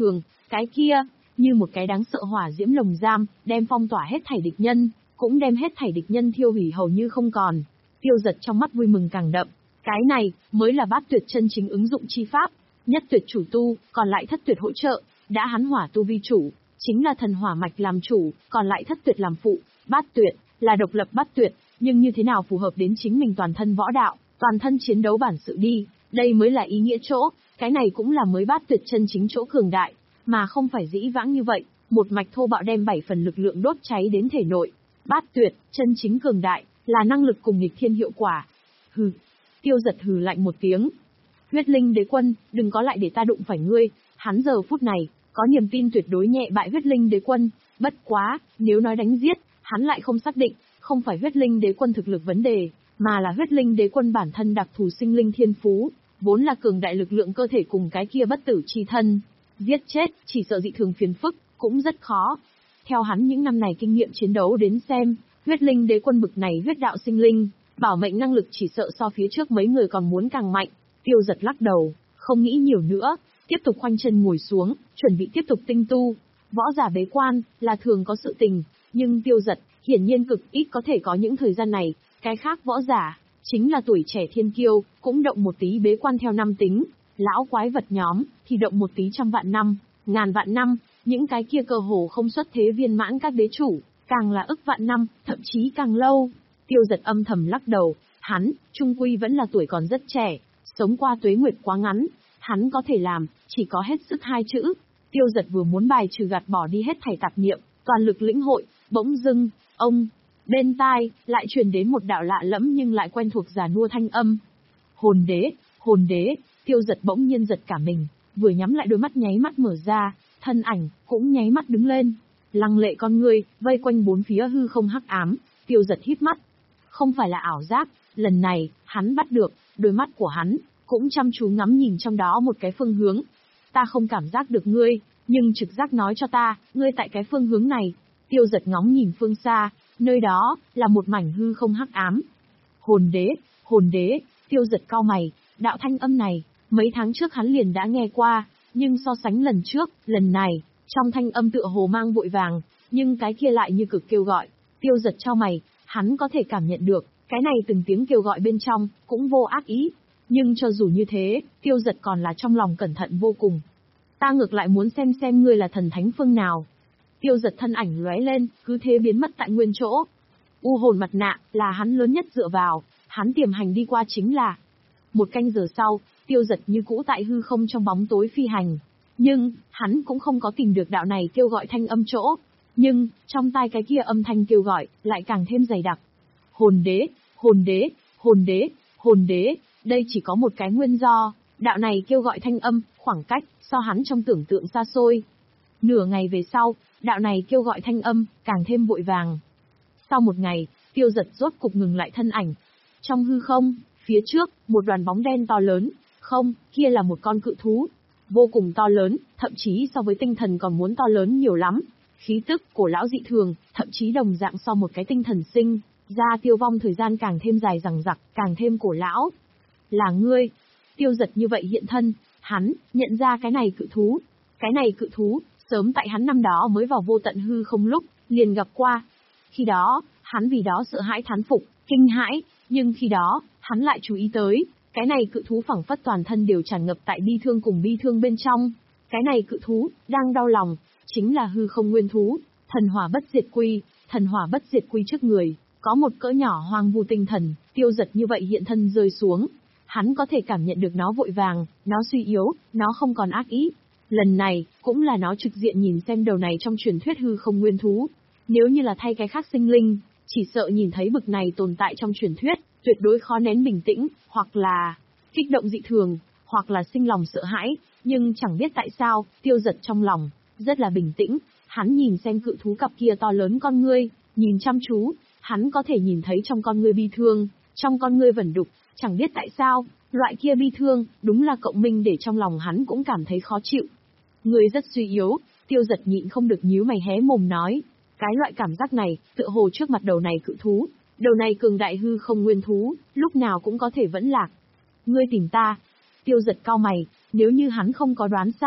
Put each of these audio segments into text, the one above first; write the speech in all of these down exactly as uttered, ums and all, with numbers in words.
thường, cái kia, như một cái đáng sợ hỏa diễm lồng giam, đem phong tỏa hết thảy địch nhân, cũng đem hết thảy địch nhân thiêu hủy hầu như không còn. Tiêu Giật trong mắt vui mừng càng đậm, cái này mới là bát tuyệt chân chính ứng dụng chi pháp, nhất tuyệt chủ tu, còn lại thất tuyệt hỗ trợ, đã hắn hỏa tu vi chủ, chính là thần hỏa mạch làm chủ, còn lại thất tuyệt làm phụ, bát tuyệt là độc lập bát tuyệt, nhưng như thế nào phù hợp đến chính mình toàn thân võ đạo, toàn thân chiến đấu bản sự đi, đây mới là ý nghĩa chỗ, cái này cũng là mới bát tuyệt chân chính chỗ cường đại, mà không phải dĩ vãng như vậy, một mạch thô bạo đem bảy phần lực lượng đốt cháy đến thể nội. Bát tuyệt, chân chính cường đại, là năng lực cùng nghịch thiên hiệu quả. Hừ. Tiêu Giật hừ lạnh một tiếng. Huyết Linh Đế Quân, đừng có lại để ta đụng phải ngươi, hắn giờ phút này, có niềm tin tuyệt đối nhẹ bại Huyết Linh Đế Quân, bất quá, nếu nói đánh giết, hắn lại không xác định, không phải Huyết Linh Đế Quân thực lực vấn đề, mà là Huyết Linh Đế Quân bản thân đặc thù sinh linh thiên phú, vốn là cường đại lực lượng cơ thể cùng cái kia bất tử chi thân. Giết chết, chỉ sợ dị thường phiền phức, cũng rất khó. Theo hắn những năm này kinh nghiệm chiến đấu đến xem, Huyết Linh Đế Quân bực này huyết đạo sinh linh, bảo mệnh năng lực chỉ sợ so phía trước mấy người còn muốn càng mạnh. Tiêu Giật lắc đầu, không nghĩ nhiều nữa, tiếp tục khoanh chân ngồi xuống, chuẩn bị tiếp tục tinh tu. Võ giả bế quan, là thường có sự tình, nhưng Tiêu Giật, hiển nhiên cực ít có thể có những thời gian này, cái khác võ giả, chính là tuổi trẻ thiên kiêu, cũng động một tí bế quan theo năm tính, lão quái vật nhóm, thì động một tí trăm vạn năm, ngàn vạn năm, những cái kia cơ hồ không xuất thế viên mãn các đế chủ, càng là ức vạn năm, thậm chí càng lâu. Tiêu Giật âm thầm lắc đầu, hắn, trung quy vẫn là tuổi còn rất trẻ, sống qua tuế nguyệt quá ngắn, hắn có thể làm, chỉ có hết sức hai chữ. Tiêu Giật vừa muốn bài trừ gạt bỏ đi hết thảy tạp niệm, toàn lực lĩnh hội, bỗng dưng, ông, bên tai, lại truyền đến một đạo lạ lẫm nhưng lại quen thuộc già nua thanh âm. Hồn đế, hồn đế, Tiêu Giật bỗng nhiên giật cả mình, vừa nhắm lại đôi mắt nháy mắt mở ra, thân ảnh, cũng nháy mắt đứng lên. Lăng lệ con người, vây quanh bốn phía hư không hắc ám, Tiêu Giật híp mắt. Không phải là ảo giác, lần này, hắn bắt được, đôi mắt của hắn, cũng chăm chú ngắm nhìn trong đó một cái phương hướng. Ta không cảm giác được ngươi, nhưng trực giác nói cho ta, ngươi tại cái phương hướng này. Tiêu Giật ngóng nhìn phương xa, nơi đó, là một mảnh hư không hắc ám. Hồn đế, hồn đế, Tiêu Giật cau mày, đạo thanh âm này, mấy tháng trước hắn liền đã nghe qua, nhưng so sánh lần trước, lần này, trong thanh âm tựa hồ mang vội vàng, nhưng cái kia lại như cực kêu gọi. Tiêu Giật chau mày, hắn có thể cảm nhận được, cái này từng tiếng kêu gọi bên trong, cũng vô ác ý. Nhưng cho dù như thế, Tiêu Giật còn là trong lòng cẩn thận vô cùng. Ta ngược lại muốn xem xem ngươi là thần thánh phương nào. Tiêu Giật thân ảnh lóe lên, cứ thế biến mất tại nguyên chỗ. U hồn mặt nạ, là hắn lớn nhất dựa vào, hắn tiềm hành đi qua chính là. Một canh giờ sau, Tiêu Giật như cũ tại hư không trong bóng tối phi hành. Nhưng, hắn cũng không có tìm được đạo này kêu gọi thanh âm chỗ. Nhưng, trong tai cái kia âm thanh kêu gọi, lại càng thêm dày đặc. Hồn đế, hồn đế, hồn đế, hồn đế, đây chỉ có một cái nguyên do, đạo này kêu gọi thanh âm, khoảng cách, so hắn trong tưởng tượng xa xôi. Nửa ngày về sau, đạo này kêu gọi thanh âm, càng thêm vội vàng. Sau một ngày, Tiêu Giật rốt cục ngừng lại thân ảnh. Trong hư không, phía trước, một đoàn bóng đen to lớn, không, kia là một con cự thú. Vô cùng to lớn, thậm chí so với tinh thần còn muốn to lớn nhiều lắm. Khí tức, cổ lão dị thường, thậm chí đồng dạng so một cái tinh thần sinh, ra tiêu vong thời gian càng thêm dài dằng dặc, càng thêm cổ lão. Là ngươi. Tiêu Giật như vậy hiện thân, hắn, nhận ra cái này cự thú. Cái này cự thú, sớm tại hắn năm đó mới vào vô tận hư không lúc, liền gặp qua. Khi đó, hắn vì đó sợ hãi thán phục, kinh hãi, nhưng khi đó, hắn lại chú ý tới, cái này cự thú phảng phất toàn thân đều tràn ngập tại bi thương cùng bi thương bên trong. Cái này cự thú, đang đau lòng, chính là hư không nguyên thú, thần hỏa bất diệt quy, thần hỏa bất diệt quy trước người, có một cỡ nhỏ hoang vu tinh thần, Tiêu Giật như vậy hiện thân rơi xuống. Hắn có thể cảm nhận được nó vội vàng, nó suy yếu, nó không còn ác ý. Lần này, cũng là nó trực diện nhìn xem đầu này trong truyền thuyết hư không nguyên thú. Nếu như là thay cái khác sinh linh, chỉ sợ nhìn thấy bực này tồn tại trong truyền thuyết, tuyệt đối khó nén bình tĩnh, hoặc là kích động dị thường, hoặc là sinh lòng sợ hãi, nhưng chẳng biết tại sao, Tiêu Giật trong lòng rất là bình tĩnh, hắn nhìn xem cự thú cặp kia to lớn con ngươi, nhìn chăm chú, hắn có thể nhìn thấy trong con ngươi bi thương, trong con ngươi vẩn đục, chẳng biết tại sao, loại kia bi thương, đúng là cộng minh để trong lòng hắn cũng cảm thấy khó chịu. Ngươi rất suy yếu, Tiêu Giật nhịn không được nhíu mày hé mồm nói, cái loại cảm giác này, tựa hồ trước mặt đầu này cự thú, đầu này cường đại hư không nguyên thú, lúc nào cũng có thể vẫn lạc. Ngươi tìm ta. Tiêu Giật cau mày, nếu như hắn không có đoán sai,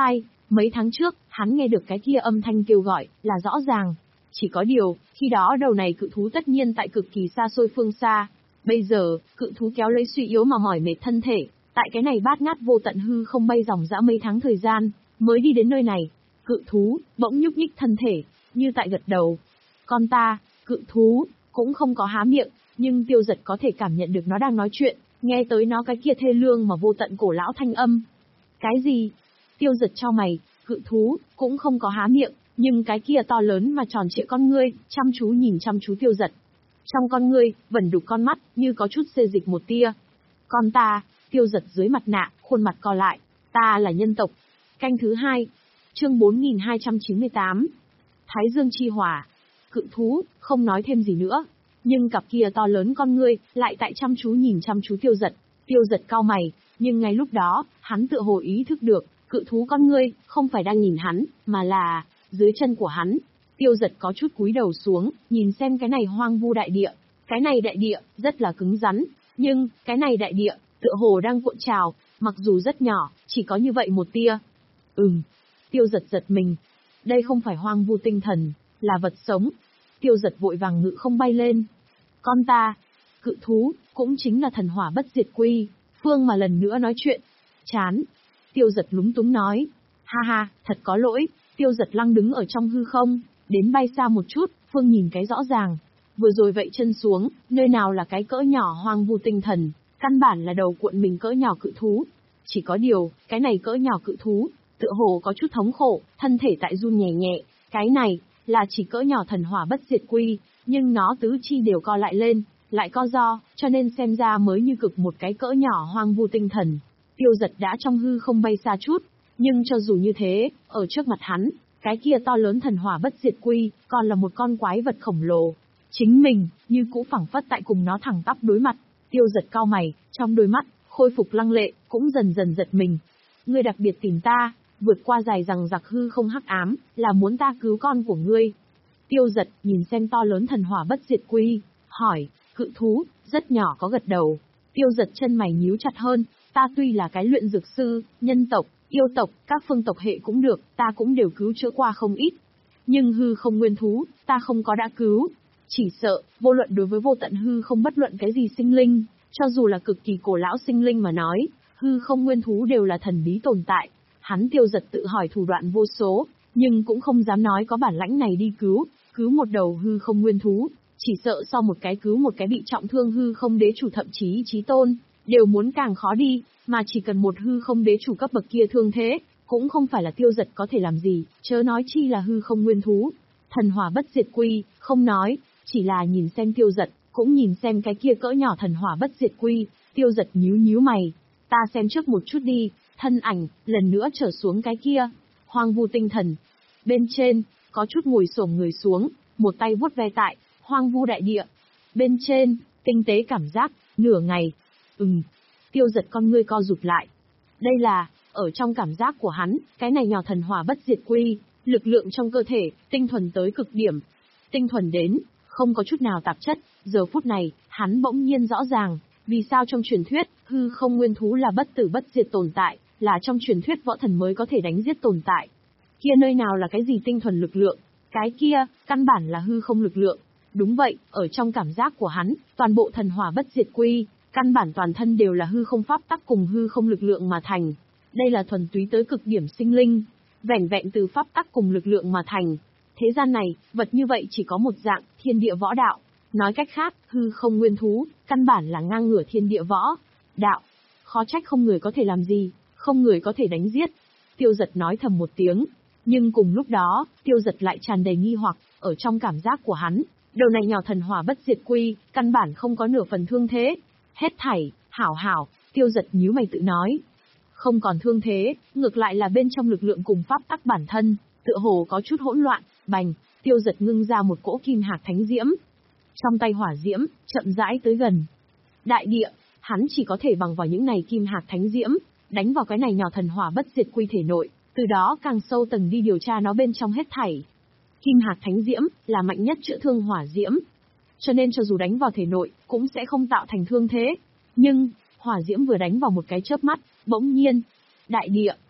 Mấy tháng trước, hắn nghe được cái kia âm thanh kêu gọi, là rõ ràng. Chỉ có điều, khi đó đầu này cự thú tất nhiên tại cực kỳ xa xôi phương xa. Bây giờ, cự thú kéo lấy suy yếu mà mỏi mệt thân thể, tại cái này bát ngát vô tận hư không bay dòng dã mấy tháng thời gian, mới đi đến nơi này. Cự thú, bỗng nhúc nhích thân thể, như tại gật đầu. Con ta, cự thú, cũng không có há miệng, nhưng Tiêu Giật có thể cảm nhận được nó đang nói chuyện, nghe tới nó cái kia thê lương mà vô tận cổ lão thanh âm. Cái gì? Tiêu Giật chau mày, cự thú, cũng không có há miệng, nhưng cái kia to lớn mà tròn trịa con ngươi, chăm chú nhìn chăm chú Tiêu Giật. Trong con ngươi, vẩn đục con mắt, như có chút xê dịch một tia. Con ta, Tiêu Giật dưới mặt nạ, khuôn mặt co lại, ta là nhân tộc. Canh thứ hai, chương bốn nghìn hai trăm chín mươi tám. Thái Dương chi hỏa. Cự thú, không nói thêm gì nữa. Nhưng cặp kia to lớn con ngươi, lại tại chăm chú nhìn chăm chú Tiêu Giật. Tiêu Giật cau mày, nhưng ngay lúc đó, hắn tựa hồ ý thức được, cự thú con ngươi, không phải đang nhìn hắn, mà là, dưới chân của hắn. Tiêu Giật có chút cúi đầu xuống, nhìn xem cái này hoang vu đại địa. Cái này đại địa, rất là cứng rắn, nhưng, cái này đại địa, tựa hồ đang cuộn trào, mặc dù rất nhỏ, chỉ có như vậy một tia. Ừm. Tiêu Giật giật mình. Đây không phải hoang vu tinh thần, là vật sống. Tiêu Giật vội vàng ngự không bay lên. Con ta, cự thú, cũng chính là thần hỏa bất diệt quy, Phương mà lần nữa nói chuyện. Chán. Tiêu Giật lúng túng nói. Ha ha, thật có lỗi. Tiêu Giật lăng đứng ở trong hư không, đến bay xa một chút, Phương nhìn cái rõ ràng. Vừa rồi vậy chân xuống, nơi nào là cái cỡ nhỏ hoang vu tinh thần, căn bản là đầu cuộn mình cỡ nhỏ cự thú. Chỉ có điều, cái này cỡ nhỏ cự thú, tựa hồ có chút thống khổ, thân thể tại run nhẹ nhẹ. Cái này, là chỉ cỡ nhỏ thần hỏa bất diệt quy, nhưng nó tứ chi đều co lại lên, lại co do, cho nên xem ra mới như cực một cái cỡ nhỏ hoang vu tinh thần. Tiêu Giật đã trong hư không bay xa chút, nhưng cho dù như thế, ở trước mặt hắn, cái kia to lớn thần hỏa bất diệt quy, còn là một con quái vật khổng lồ. Chính mình, như cũ phẳng phất tại cùng nó thẳng tắp đối mặt. Tiêu Giật cau mày, trong đôi mắt, khôi phục lăng lệ, cũng dần dần giật mình. Ngươi đặc biệt tìm ta, vượt qua dài rằng giặc hư không hắc ám, là muốn ta cứu con của ngươi. Tiêu Giật, nhìn xem to lớn thần hỏa bất diệt quy, hỏi, cự thú, rất nhỏ có gật đầu. Tiêu Giật chân mày nhíu chặt hơn, ta tuy là cái luyện dược sư, nhân tộc, yêu tộc, các phương tộc hệ cũng được, ta cũng đều cứu chữa qua không ít. Nhưng hư không nguyên thú, ta không có đã cứu. Chỉ sợ, vô luận đối với vô tận hư không bất luận cái gì sinh linh, cho dù là cực kỳ cổ lão sinh linh mà nói, hư không nguyên thú đều là thần bí tồn tại. Hắn Tiêu Giật tự hỏi thủ đoạn vô số, nhưng cũng không dám nói có bản lãnh này đi cứu, cứu một đầu hư không nguyên thú, chỉ sợ so một cái cứu một cái bị trọng thương hư không đế chủ thậm chí chí tôn, đều muốn càng khó đi, mà chỉ cần một hư không đế chủ cấp bậc kia thương thế, cũng không phải là Tiêu Giật có thể làm gì, chớ nói chi là hư không nguyên thú. Thần hỏa bất diệt quy, không nói, chỉ là nhìn xem Tiêu Giật, cũng nhìn xem cái kia cỡ nhỏ thần hỏa bất diệt quy, Tiêu Giật nhíu nhíu mày, ta xem trước một chút đi. Thân ảnh, lần nữa trở xuống cái kia, hoang vu tinh thần. Bên trên, có chút ngồi xổm người xuống, một tay vuốt ve tại, hoang vu đại địa. Bên trên, tinh tế cảm giác, nửa ngày. Ừm, Tiêu Giật con ngươi co rụt lại. Đây là, ở trong cảm giác của hắn, cái này nhỏ thần hỏa bất diệt quy, lực lượng trong cơ thể, tinh thuần tới cực điểm. Tinh thuần đến, không có chút nào tạp chất, giờ phút này, hắn bỗng nhiên rõ ràng, vì sao trong truyền thuyết, hư không nguyên thú là bất tử bất diệt tồn tại, là trong truyền thuyết võ thần mới có thể đánh giết tồn tại. Kia nơi nào là cái gì tinh thuần lực lượng, cái kia, căn bản là hư không lực lượng. Đúng vậy, ở trong cảm giác của hắn, toàn bộ thần hỏa bất diệt quy, căn bản toàn thân đều là hư không pháp tắc cùng hư không lực lượng mà thành. Đây là thuần túy tới cực điểm sinh linh, vẻn vẹn từ pháp tắc cùng lực lượng mà thành. Thế gian này, vật như vậy chỉ có một dạng, thiên địa võ đạo. Nói cách khác, hư không nguyên thú, căn bản là ngang ngửa thiên địa võ đạo. Khó trách không người có thể làm gì, không người có thể đánh giết. Tiêu Giật nói thầm một tiếng, nhưng cùng lúc đó, Tiêu Giật lại tràn đầy nghi hoặc, ở trong cảm giác của hắn, đầu này nhỏ thần hỏa bất diệt quy, căn bản không có nửa phần thương thế. Hết thảy, hảo hảo, Tiêu Giật nhíu mày tự nói. Không còn thương thế, ngược lại là bên trong lực lượng cùng pháp tắc bản thân, tựa hồ có chút hỗn loạn, bành, Tiêu Giật ngưng ra một cỗ kim hạc thánh diễm. Trong tay hỏa diễm, chậm rãi tới gần. Đại địa, hắn chỉ có thể bằng vào những này kim hạc thánh diễm, đánh vào cái này nhỏ thần hỏa bất diệt quy thể nội, từ đó càng sâu tầng đi điều tra nó bên trong hết thảy. Kim hạc thánh diễm là mạnh nhất chữa thương hỏa diễm, cho nên cho dù đánh vào thể nội, cũng sẽ không tạo thành thương thế. Nhưng, hỏa diễm vừa đánh vào một cái chớp mắt, bỗng nhiên, đại địa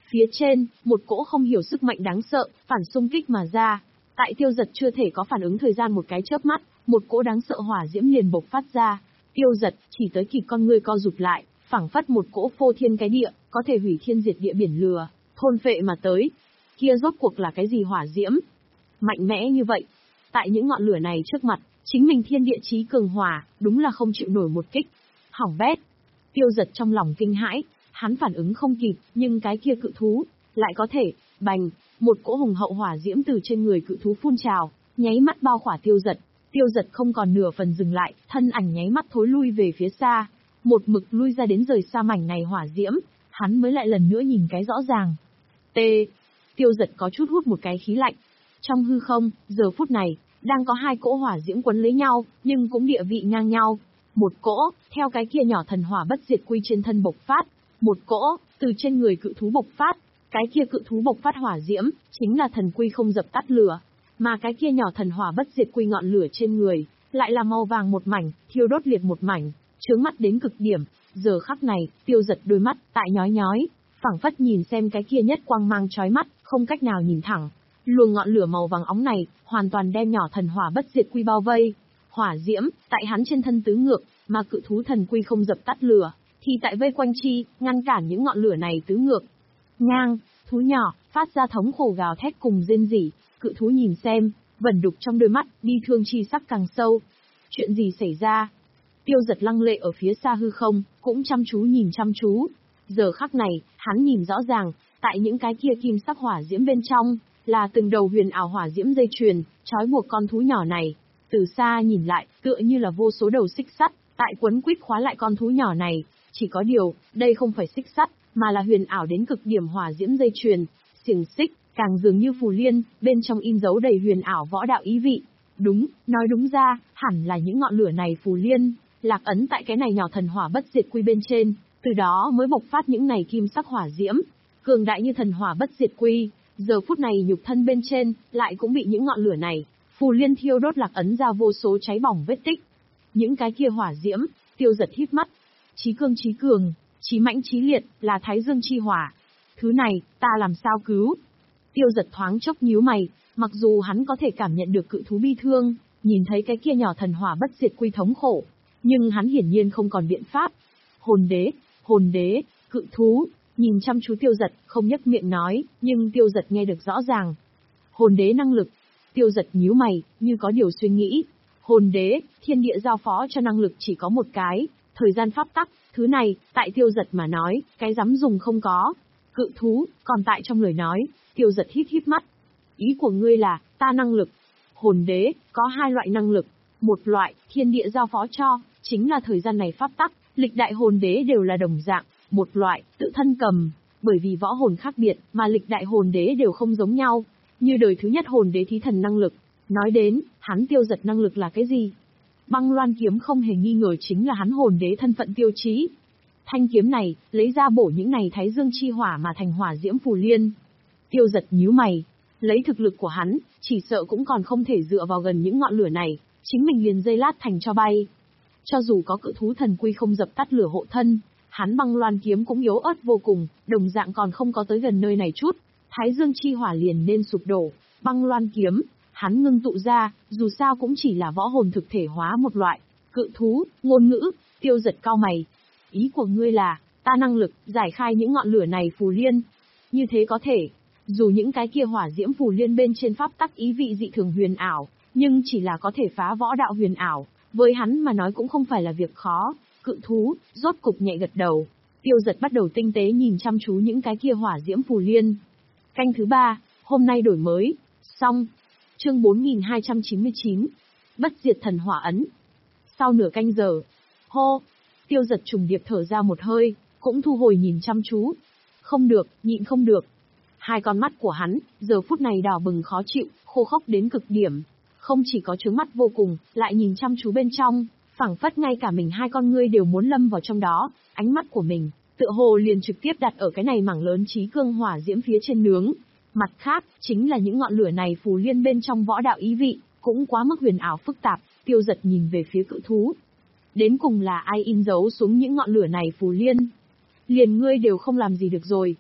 Phía trên, một cỗ không hiểu sức mạnh đáng sợ, phản xung kích mà ra. Tại Tiêu Dật chưa thể có phản ứng thời gian một cái chớp mắt, một cỗ đáng sợ hỏa diễm liền bộc phát ra. Tiêu Dật chỉ tới kịp con ngươi co rụt lại, phảng phất một cỗ phô thiên cái địa, có thể hủy thiên diệt địa biển lửa, thôn phệ mà tới. Kia rốt cuộc là cái gì hỏa diễm? Mạnh mẽ như vậy. Tại những ngọn lửa này trước mặt, chính mình thiên địa chí cường hỏa, đúng là không chịu nổi một kích. Hỏng bét. Tiêu Dật trong lòng kinh hãi, hắn phản ứng không kịp, nhưng cái kia cự thú lại có thể, bành, một cỗ hùng hậu hỏa diễm từ trên người cự thú phun trào, nháy mắt bao khỏa Tiêu Dật. Tiêu Dật không còn nửa phần dừng lại, thân ảnh nháy mắt thối lui về phía xa, một mực lui ra đến rời xa mảnh này hỏa diễm, hắn mới lại lần nữa nhìn cái rõ ràng. T. Tiêu Dật có chút hút một cái khí lạnh. Trong hư không, giờ phút này, đang có hai cỗ hỏa diễm quấn lấy nhau, nhưng cũng địa vị ngang nhau. Một cỗ, theo cái kia nhỏ thần hỏa bất diệt quy trên thân bộc phát, một cỗ, từ trên người cự thú bộc phát. Cái kia cự thú bộc phát hỏa diễm, chính là thần quy không dập tắt lửa, mà cái kia nhỏ thần hỏa bất diệt quy ngọn lửa trên người, lại là màu vàng một mảnh, thiêu đốt liệt một mảnh, chướng mắt đến cực điểm. Giờ khắc này, Tiêu Dật đôi mắt tại nhói nhói, phảng phất nhìn xem cái kia nhất quang mang chói mắt, không cách nào nhìn thẳng. Luồng ngọn lửa màu vàng óng này, hoàn toàn đem nhỏ thần hỏa bất diệt quy bao vây. Hỏa diễm, tại hắn trên thân tứ ngược, mà cự thú thần quy không dập tắt lửa, thì tại vây quanh chi, ngăn cản những ngọn lửa này tứ ngược. Ngang, thú nhỏ, phát ra thống khổ gào thét cùng rên rỉ, cự thú nhìn xem, vẩn đục trong đôi mắt, bi thương chi sắc càng sâu. Chuyện gì xảy ra? Tiêu Dật lăng lệ ở phía xa hư không, cũng chăm chú nhìn chăm chú. Giờ khắc này, hắn nhìn rõ ràng, tại những cái kia kim sắc hỏa diễm bên trong, là từng đầu huyền ảo hỏa diễm dây chuyền, trói buộc con thú nhỏ này. Từ xa nhìn lại, tựa như là vô số đầu xích sắt, tại quấn quýt khóa lại con thú nhỏ này. Chỉ có điều, đây không phải xích sắt, mà là huyền ảo đến cực điểm hỏa diễm dây chuyền, xiềng xích, càng dường như phù liên, bên trong in dấu đầy huyền ảo võ đạo ý vị. Đúng, nói đúng ra, hẳn là những ngọn lửa này phù liên, lạc ấn tại cái này nhỏ thần hỏa bất diệt quy bên trên, từ đó mới bộc phát những này kim sắc hỏa diễm, cường đại như thần hỏa bất diệt quy. Giờ phút này nhục thân bên trên, lại cũng bị những ngọn lửa này, phù liên thiêu đốt lạc ấn ra vô số cháy bỏng vết tích. Những cái kia hỏa diễm, Tiêu Dật hít mắt. Chí cương chí cường, chí mãnh chí liệt, là thái dương chi hỏa. Thứ này, ta làm sao cứu? Tiêu Dật thoáng chốc nhíu mày, mặc dù hắn có thể cảm nhận được cự thú bi thương, nhìn thấy cái kia nhỏ thần hỏa bất diệt quy thống khổ, nhưng hắn hiển nhiên không còn biện pháp. Hồn đế, hồn đế, cự thú, nhìn chăm chú Tiêu Dật, không nhấc miệng nói, nhưng Tiêu Dật nghe được rõ ràng. Hồn đế năng lực. Tiêu Dật nhíu mày, như có điều suy nghĩ. Hồn đế, thiên địa giao phó cho năng lực chỉ có một cái, thời gian pháp tắc, thứ này, tại Tiêu Dật mà nói, cái dám dùng không có. Cự thú, còn tại trong lời nói, Tiêu Dật hít hít mắt. Ý của ngươi là, ta năng lực. Hồn đế, có hai loại năng lực. Một loại, thiên địa giao phó cho, chính là thời gian này pháp tắc, lịch đại hồn đế đều là đồng dạng. Một loại, tự thân cầm, bởi vì võ hồn khác biệt, mà lịch đại hồn đế đều không giống nhau. Như đời thứ nhất hồn đế thí thần năng lực. Nói đến, hắn Tiêu Dật năng lực là cái gì? Băng loan kiếm không hề nghi ngờ chính là hắn hồn đế thân phận tiêu chí. Thanh kiếm này, lấy ra bổ những này thái dương chi hỏa mà thành hỏa diễm phù liên. Tiêu Dật nhíu mày, lấy thực lực của hắn, chỉ sợ cũng còn không thể dựa vào gần những ngọn lửa này, chính mình liền dây lát thành cho bay. Cho dù có cự thú thần quy không dập tắt lửa hộ thân, hắn băng loan kiếm cũng yếu ớt vô cùng, đồng dạng còn không có tới gần nơi này chút, thái dương chi hỏa liền nên sụp đổ. Băng loan kiếm, hắn ngưng tụ ra, dù sao cũng chỉ là võ hồn thực thể hóa một loại. Cự thú, ngôn ngữ, Tiêu Dật cau mày. Ý của ngươi là, ta năng lực, giải khai những ngọn lửa này phù liên. Như thế có thể, dù những cái kia hỏa diễm phù liên bên trên pháp tắc ý vị dị thường huyền ảo, nhưng chỉ là có thể phá võ đạo huyền ảo, với hắn mà nói cũng không phải là việc khó. Cự thú, rốt cục nhẹ gật đầu. Tiêu Dật bắt đầu tinh tế nhìn chăm chú những cái kia hỏa diễm phù liên. Canh thứ ba, hôm nay đổi mới, xong. Chương bốn nghìn hai trăm chín mươi chín. Bất diệt thần hỏa ấn. Sau nửa canh giờ, hô, Tiêu Dật trùng điệp thở ra một hơi, cũng thu hồi nhìn chăm chú. Không được, nhịn không được. Hai con mắt của hắn, giờ phút này đỏ bừng khó chịu, khô khốc đến cực điểm. Không chỉ có trướng mắt vô cùng, lại nhìn chăm chú bên trong, phảng phất ngay cả mình hai con ngươi đều muốn lâm vào trong đó, ánh mắt của mình, tựa hồ liền trực tiếp đặt ở cái này mảng lớn trí cương hỏa diễm phía trên nướng. Mặt khác, chính là những ngọn lửa này phù liên bên trong võ đạo ý vị, cũng quá mức huyền ảo phức tạp. Tiêu Dật nhìn về phía cự thú. Đến cùng là ai in dấu xuống những ngọn lửa này phù liên? Liền ngươi đều không làm gì được rồi.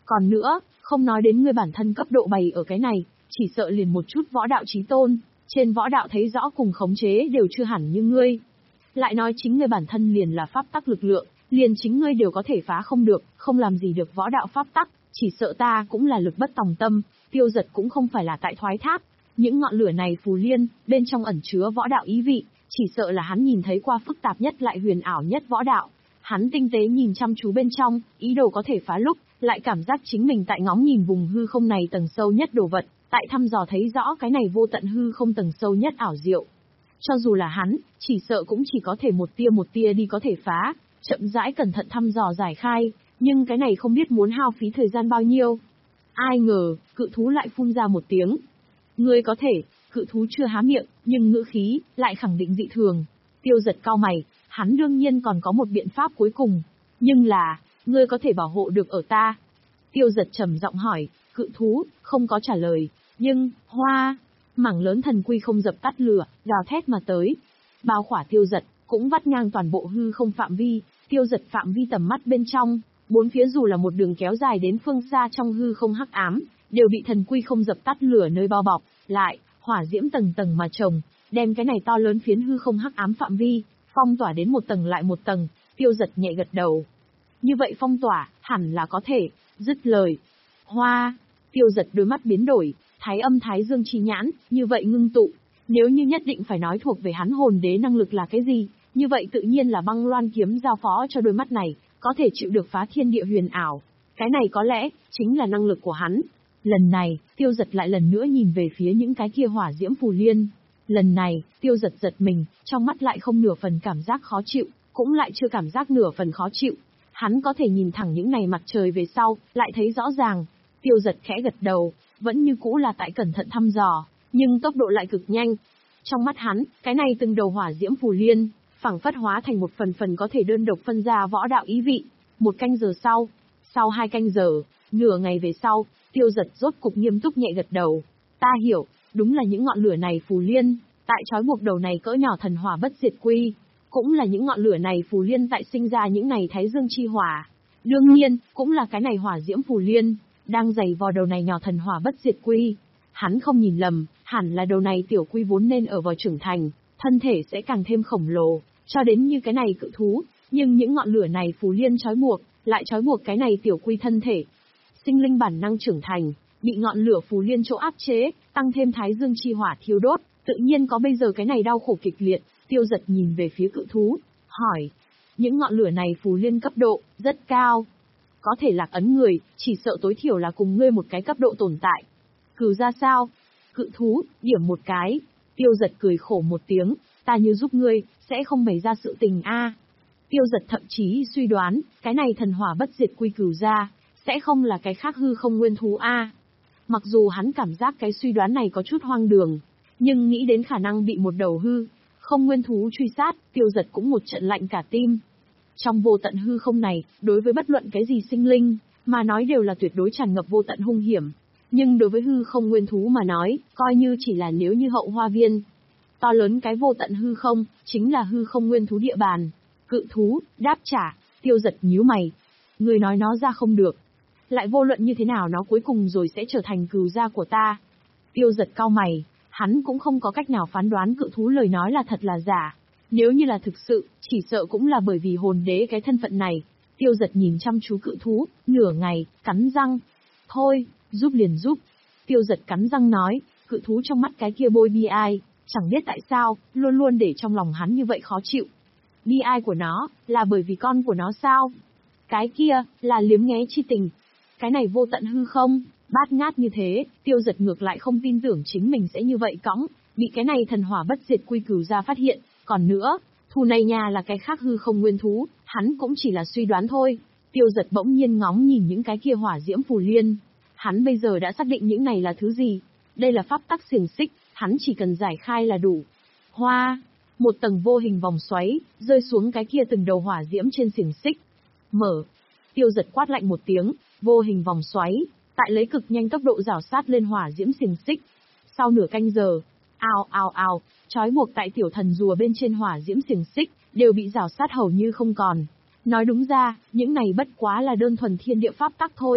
Còn nữa, không nói đến ngươi bản thân cấp độ bày ở cái này, chỉ sợ liền một chút võ đạo chí tôn, trên võ đạo thấy rõ cùng khống chế đều chưa hẳn như ngươi. Lại nói chính ngươi bản thân liền là pháp tắc lực lượng, liền chính ngươi đều có thể phá không được, không làm gì được võ đạo pháp tắc, chỉ sợ ta cũng là lực bất tòng tâm, Tiêu Giật cũng không phải là tại thoái thác. Những ngọn lửa này phù liên, bên trong ẩn chứa võ đạo ý vị, chỉ sợ là hắn nhìn thấy qua phức tạp nhất lại huyền ảo nhất võ đạo. Hắn tinh tế nhìn chăm chú bên trong, ý đồ có thể phá lúc, lại cảm giác chính mình tại ngóng nhìn vùng hư không này tầng sâu nhất đồ vật, tại thăm dò thấy rõ cái này vô tận hư không tầng sâu nhất ảo diệu. Cho dù là hắn, chỉ sợ cũng chỉ có thể một tia một tia đi có thể phá, chậm rãi cẩn thận thăm dò giải khai, nhưng cái này không biết muốn hao phí thời gian bao nhiêu. Ai ngờ, cự thú lại phun ra một tiếng. Ngươi có thể, cự thú chưa há miệng, nhưng ngữ khí lại khẳng định dị thường. Tiêu Giật cau mày, hắn đương nhiên còn có một biện pháp cuối cùng, nhưng là, ngươi có thể bảo hộ được ở ta. Tiêu Giật trầm giọng hỏi, cự thú không có trả lời, nhưng, hoa, mảng lớn thần quy không dập tắt lửa, gào thét mà tới. Bao khỏa Tiêu Giật, cũng vắt ngang toàn bộ hư không phạm vi, Tiêu Giật phạm vi tầm mắt bên trong, bốn phía dù là một đường kéo dài đến phương xa trong hư không hắc ám, đều bị thần quy không dập tắt lửa nơi bao bọc, lại, hỏa diễm tầng tầng mà trồng, đem cái này to lớn phiến hư không hắc ám phạm vi, phong tỏa đến một tầng lại một tầng. Tiêu Giật nhẹ gật đầu. Như vậy phong tỏa, hẳn là có thể, dứt lời. Hoa, Tiêu Giật đôi mắt biến đổi, thái âm thái dương chi nhãn, như vậy ngưng tụ. Nếu như nhất định phải nói thuộc về hắn hồn đế năng lực là cái gì, như vậy tự nhiên là băng loan kiếm giao phó cho đôi mắt này, có thể chịu được phá thiên địa huyền ảo. Cái này có lẽ, chính là năng lực của hắn. Lần này, Tiêu Giật lại lần nữa nhìn về phía những cái kia hỏa diễm phù liên. Lần này, Tiêu Giật giật mình, trong mắt lại không nửa phần cảm giác khó chịu, cũng lại chưa cảm giác nửa phần khó chịu. Hắn có thể nhìn thẳng những này mặt trời về sau, lại thấy rõ ràng. Tiêu Giật khẽ gật đầu, vẫn như cũ là tại cẩn thận thăm dò, nhưng tốc độ lại cực nhanh. Trong mắt hắn, cái này từng đầu hỏa diễm phù liên, phảng phất hóa thành một phần phần có thể đơn độc phân ra võ đạo ý vị. Một canh giờ sau, sau hai canh giờ, nửa ngày về sau, Tiêu Giật rốt cục nghiêm túc nhẹ gật đầu. Ta hiểu, đúng là những ngọn lửa này phù liên, tại trói buộc đầu này cỡ nhỏ thần hỏa bất diệt quy. Cũng là những ngọn lửa này phù liên tại sinh ra những này thái dương chi hỏa. Đương nhiên, cũng là cái này hỏa diễm phù liên, đang giày vò đầu này nhỏ thần hỏa bất diệt quy. Hắn không nhìn lầm, hẳn là đầu này tiểu quy vốn nên ở vào trưởng thành, thân thể sẽ càng thêm khổng lồ, cho đến như cái này cự thú, nhưng những ngọn lửa này phù liên trói buộc, lại trói buộc cái này tiểu quy thân thể. Sinh linh bản năng trưởng thành, bị ngọn lửa phù liên chỗ áp chế, tăng thêm thái dương chi hỏa thiêu đốt, tự nhiên có bây giờ cái này đau khổ kịch liệt. Tiêu Giật nhìn về phía cự thú, hỏi, những ngọn lửa này phù liên cấp độ, rất cao. Có thể lạc ấn người, chỉ sợ tối thiểu là cùng ngươi một cái cấp độ tồn tại. Cừ ra sao? Cự thú, điểm một cái. Tiêu Giật cười khổ một tiếng, ta như giúp ngươi, sẽ không bày ra sự tình a. Tiêu Giật thậm chí suy đoán, cái này thần hỏa bất diệt quy cừu ra, sẽ không là cái khác hư không nguyên thú a. Mặc dù hắn cảm giác cái suy đoán này có chút hoang đường, nhưng nghĩ đến khả năng bị một đầu hư không nguyên thú truy sát, Tiêu Giật cũng một trận lạnh cả tim. Trong vô tận hư không này, đối với bất luận cái gì sinh linh, mà nói đều là tuyệt đối tràn ngập vô tận hung hiểm. Nhưng đối với hư không nguyên thú mà nói, coi như chỉ là nếu như hậu hoa viên. To lớn cái vô tận hư không, chính là hư không nguyên thú địa bàn. Cự thú, đáp trả, Tiêu Giật nhíu mày. Người nói nó ra không được. Lại vô luận như thế nào nó cuối cùng rồi sẽ trở thành cừu gia của ta. Tiêu Giật cau mày, hắn cũng không có cách nào phán đoán cự thú lời nói là thật là giả. Nếu như là thực sự, chỉ sợ cũng là bởi vì hồn đế cái thân phận này. Tiêu Giật nhìn chăm chú cự thú, nửa ngày, cắn răng. Thôi, giúp liền giúp. Tiêu Giật cắn răng nói, cự thú trong mắt cái kia bôi bi ai, chẳng biết tại sao, luôn luôn để trong lòng hắn như vậy khó chịu. Bi ai của nó, là bởi vì con của nó sao? Cái kia, là liếm nghé chi tình. Cái này vô tận hư không, bát ngát như thế, Tiêu Giật ngược lại không tin tưởng chính mình sẽ như vậy cõng, bị cái này thần hỏa bất diệt quy cửu ra phát hiện. Còn nữa, thù này nhà là cái khác hư không nguyên thú, hắn cũng chỉ là suy đoán thôi. Tiêu Giật bỗng nhiên ngóng nhìn những cái kia hỏa diễm phù liên. Hắn bây giờ đã xác định những này là thứ gì. Đây là pháp tắc xiềng xích, hắn chỉ cần giải khai là đủ. Hoa, một tầng vô hình vòng xoáy, rơi xuống cái kia từng đầu hỏa diễm trên xiềng xích. Mở. Tiêu Giật quát lạnh một tiếng, vô hình vòng xoáy, tại lấy cực nhanh tốc độ rảo sát lên hỏa diễm xiềng xích. Sau nửa canh giờ, ào ào ào, trói buộc tại tiểu thần rùa bên trên hỏa diễm xiềng xích, đều bị rảo sát hầu như không còn. Nói đúng ra, những này bất quá là đơn thuần thiên địa pháp tắc thôi.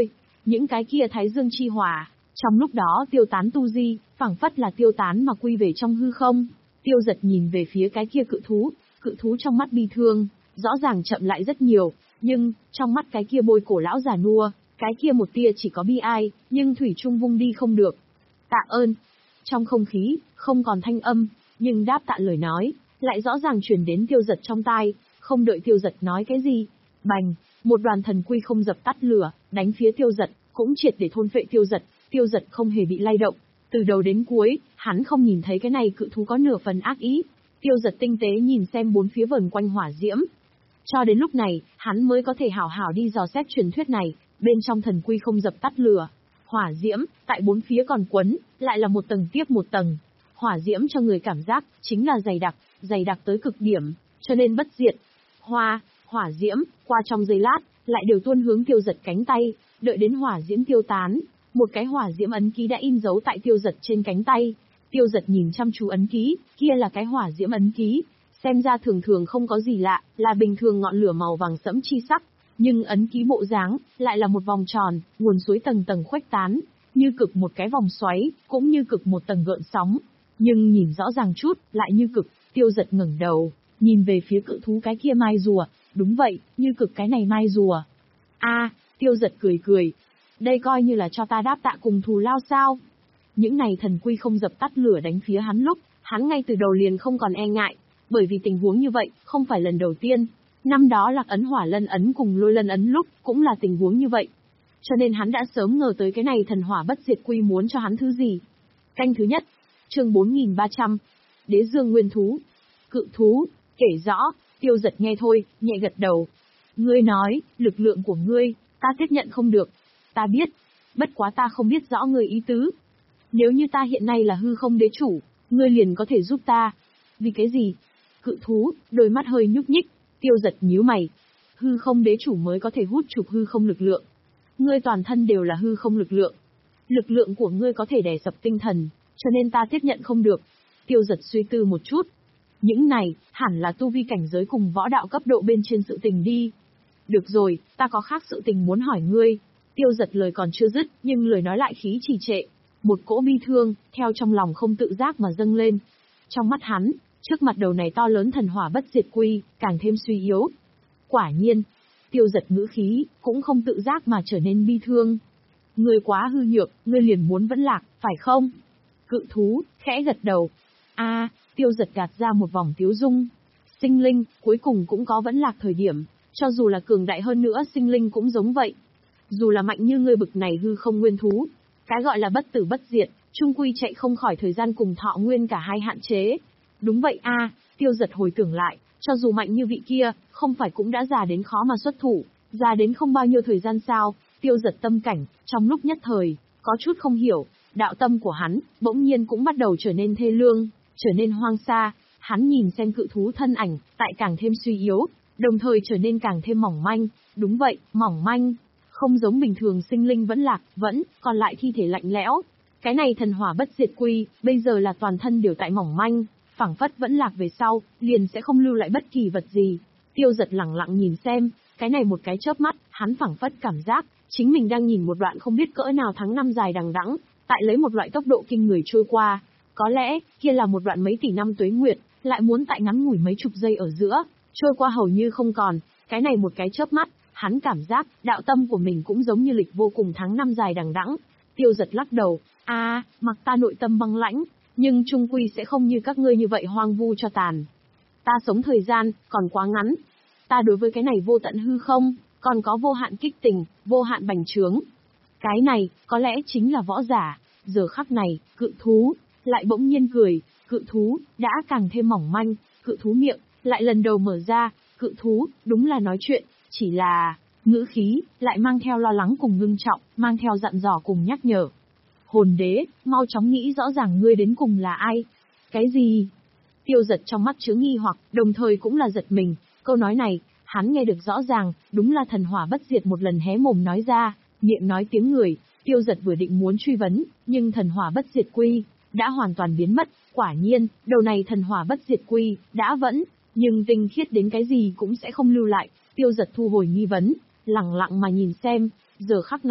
Những cái kia thái dương chi hỏa, trong lúc đó tiêu tán tu di, phảng phất là tiêu tán mà quy về trong hư không. Tiêu Giật nhìn về phía cái kia cự thú, cự thú trong mắt bi thương, rõ ràng chậm lại rất nhiều, nhưng, trong mắt cái kia bôi cổ lão già nua, cái kia một tia chỉ có bi ai, nhưng thủy chung vung đi không được. Tạ ơn. Trong không khí, không còn thanh âm, nhưng đáp tạ lời nói, lại rõ ràng truyền đến Tiêu Giật trong tai, không đợi Tiêu Giật nói cái gì. Bành, một đoàn thần quy không dập tắt lửa, đánh phía Tiêu Giật, cũng triệt để thôn phệ Tiêu Giật. Tiêu Giật không hề bị lay động, từ đầu đến cuối, hắn không nhìn thấy cái này cự thú có nửa phần ác ý. Tiêu Giật tinh tế nhìn xem bốn phía vần quanh hỏa diễm. Cho đến lúc này, hắn mới có thể hảo hảo đi dò xét truyền thuyết này, bên trong thần quy không dập tắt lửa. Hỏa diễm, tại bốn phía còn quấn, lại là một tầng tiếp một tầng. Hỏa diễm cho người cảm giác, chính là dày đặc, dày đặc tới cực điểm, cho nên bất diệt. Hoa, hỏa diễm, qua trong giây lát, lại đều tuôn hướng Tiêu Giật cánh tay, đợi đến hỏa diễm tiêu tán. Một cái hỏa diễm ấn ký đã in dấu tại Tiêu Giật trên cánh tay. Tiêu Giật nhìn chăm chú ấn ký, kia là cái hỏa diễm ấn ký. Xem ra thường thường không có gì lạ, là bình thường ngọn lửa màu vàng sẫm chi sắc. Nhưng ấn ký bộ dáng, lại là một vòng tròn, nguồn suối tầng tầng khuếch tán, như cực một cái vòng xoáy, cũng như cực một tầng gợn sóng. Nhưng nhìn rõ ràng chút, lại như cực. Tiêu Giật ngẩng đầu, nhìn về phía cự thú cái kia mai rùa. Đúng vậy, như cực cái này mai rùa. A, Tiêu Giật cười cười. Đây coi như là cho ta đáp tạ cùng thù lao sao? Những này thần quy không dập tắt lửa đánh phía hắn lúc, hắn ngay từ đầu liền không còn e ngại, bởi vì tình huống như vậy, không phải lần đầu tiên. Năm đó Lạc Ấn Hỏa Lân Ấn cùng Lôi Lân Ấn lúc, cũng là tình huống như vậy. Cho nên hắn đã sớm ngờ tới cái này thần hỏa bất diệt quy muốn cho hắn thứ gì. Canh thứ nhất, chương bốn nghìn ba trăm, Đế Dương Nguyên Thú. Cự thú, kể rõ, Tiêu Giật nghe thôi, nhẹ gật đầu. Ngươi nói, lực lượng của ngươi, ta tiếp nhận không được. Ta biết, bất quá ta không biết rõ ngươi ý tứ. Nếu như ta hiện nay là hư không đế chủ, ngươi liền có thể giúp ta. Vì cái gì? Cự thú, đôi mắt hơi nhúc nhích, Tiêu Giật nhíu mày. Hư không đế chủ mới có thể hút chụp hư không lực lượng. Ngươi toàn thân đều là hư không lực lượng. Lực lượng của ngươi có thể đè sập tinh thần, cho nên ta tiếp nhận không được. Tiêu Giật suy tư một chút. Những này, hẳn là tu vi cảnh giới cùng võ đạo cấp độ bên trên sự tình đi. Được rồi, ta có khác sự tình muốn hỏi ngươi. Tiêu Giật lời còn chưa dứt, nhưng lời nói lại khí trì trệ. Một cỗ bi thương, theo trong lòng không tự giác mà dâng lên. Trong mắt hắn, trước mặt đầu này to lớn thần hỏa bất diệt quy, càng thêm suy yếu. Quả nhiên, Tiêu Giật ngữ khí, cũng không tự giác mà trở nên bi thương. Ngươi quá hư nhược, ngươi liền muốn vẫn lạc, phải không? Cự thú, khẽ gật đầu. A, Tiêu Giật gạt ra một vòng tiếu dung. Sinh linh, cuối cùng cũng có vẫn lạc thời điểm, cho dù là cường đại hơn nữa sinh linh cũng giống vậy. Dù là mạnh như ngươi bực này hư không nguyên thú, cái gọi là bất tử bất diệt, chung quy chạy không khỏi thời gian cùng thọ nguyên cả hai hạn chế. Đúng vậy a, Tiêu Giật hồi tưởng lại, cho dù mạnh như vị kia, không phải cũng đã già đến khó mà xuất thủ, già đến không bao nhiêu thời gian sao? Tiêu Giật tâm cảnh, trong lúc nhất thời, có chút không hiểu, đạo tâm của hắn, bỗng nhiên cũng bắt đầu trở nên thê lương, trở nên hoang xa. Hắn nhìn xem cự thú thân ảnh, tại càng thêm suy yếu, đồng thời trở nên càng thêm mỏng manh. Đúng vậy, mỏng manh. Không giống bình thường sinh linh vẫn lạc, vẫn, còn lại thi thể lạnh lẽo. Cái này thần hỏa bất diệt quy, bây giờ là toàn thân đều tại mỏng manh, phảng phất vẫn lạc về sau, liền sẽ không lưu lại bất kỳ vật gì. Tiêu Giật lẳng lặng nhìn xem, cái này một cái chớp mắt, hắn phảng phất cảm giác, chính mình đang nhìn một đoạn không biết cỡ nào tháng năm dài đằng đẵng, tại lấy một loại tốc độ kinh người trôi qua. Có lẽ, kia là một đoạn mấy tỷ năm tuế nguyệt, lại muốn tại ngắn ngủi mấy chục giây ở giữa, trôi qua hầu như không còn. Cái này một cái chớp mắt, hắn cảm giác, đạo tâm của mình cũng giống như lịch vô cùng tháng năm dài đằng đẵng. Tiêu Giật lắc đầu, a, mặc ta nội tâm băng lãnh, nhưng chung quy sẽ không như các ngươi như vậy hoang vu cho tàn. Ta sống thời gian, còn quá ngắn. Ta đối với cái này vô tận hư không, còn có vô hạn kích tình, vô hạn bành trướng. Cái này, có lẽ chính là võ giả. Giờ khắc này, cự thú, lại bỗng nhiên cười, cự thú, đã càng thêm mỏng manh, cự thú miệng, lại lần đầu mở ra, cự thú, đúng là nói chuyện, chỉ là, ngữ khí, lại mang theo lo lắng cùng ngưng trọng, mang theo dặn dò cùng nhắc nhở. Hồn đế, mau chóng nghĩ rõ ràng ngươi đến cùng là ai? Cái gì? Tiêu Giật trong mắt chứa nghi hoặc, đồng thời cũng là giật mình, câu nói này, hắn nghe được rõ ràng, đúng là thần hỏa bất diệt một lần hé mồm nói ra, miệng nói tiếng người. Tiêu Giật vừa định muốn truy vấn, nhưng thần hỏa bất diệt quy đã hoàn toàn biến mất. Quả nhiên, đầu này thần hỏa bất diệt quy đã vẫn, nhưng tinh khiết đến cái gì cũng sẽ không lưu lại. Tiêu Giật thu hồi nghi vấn, lặng lặng mà nhìn xem. Giờ khắc này,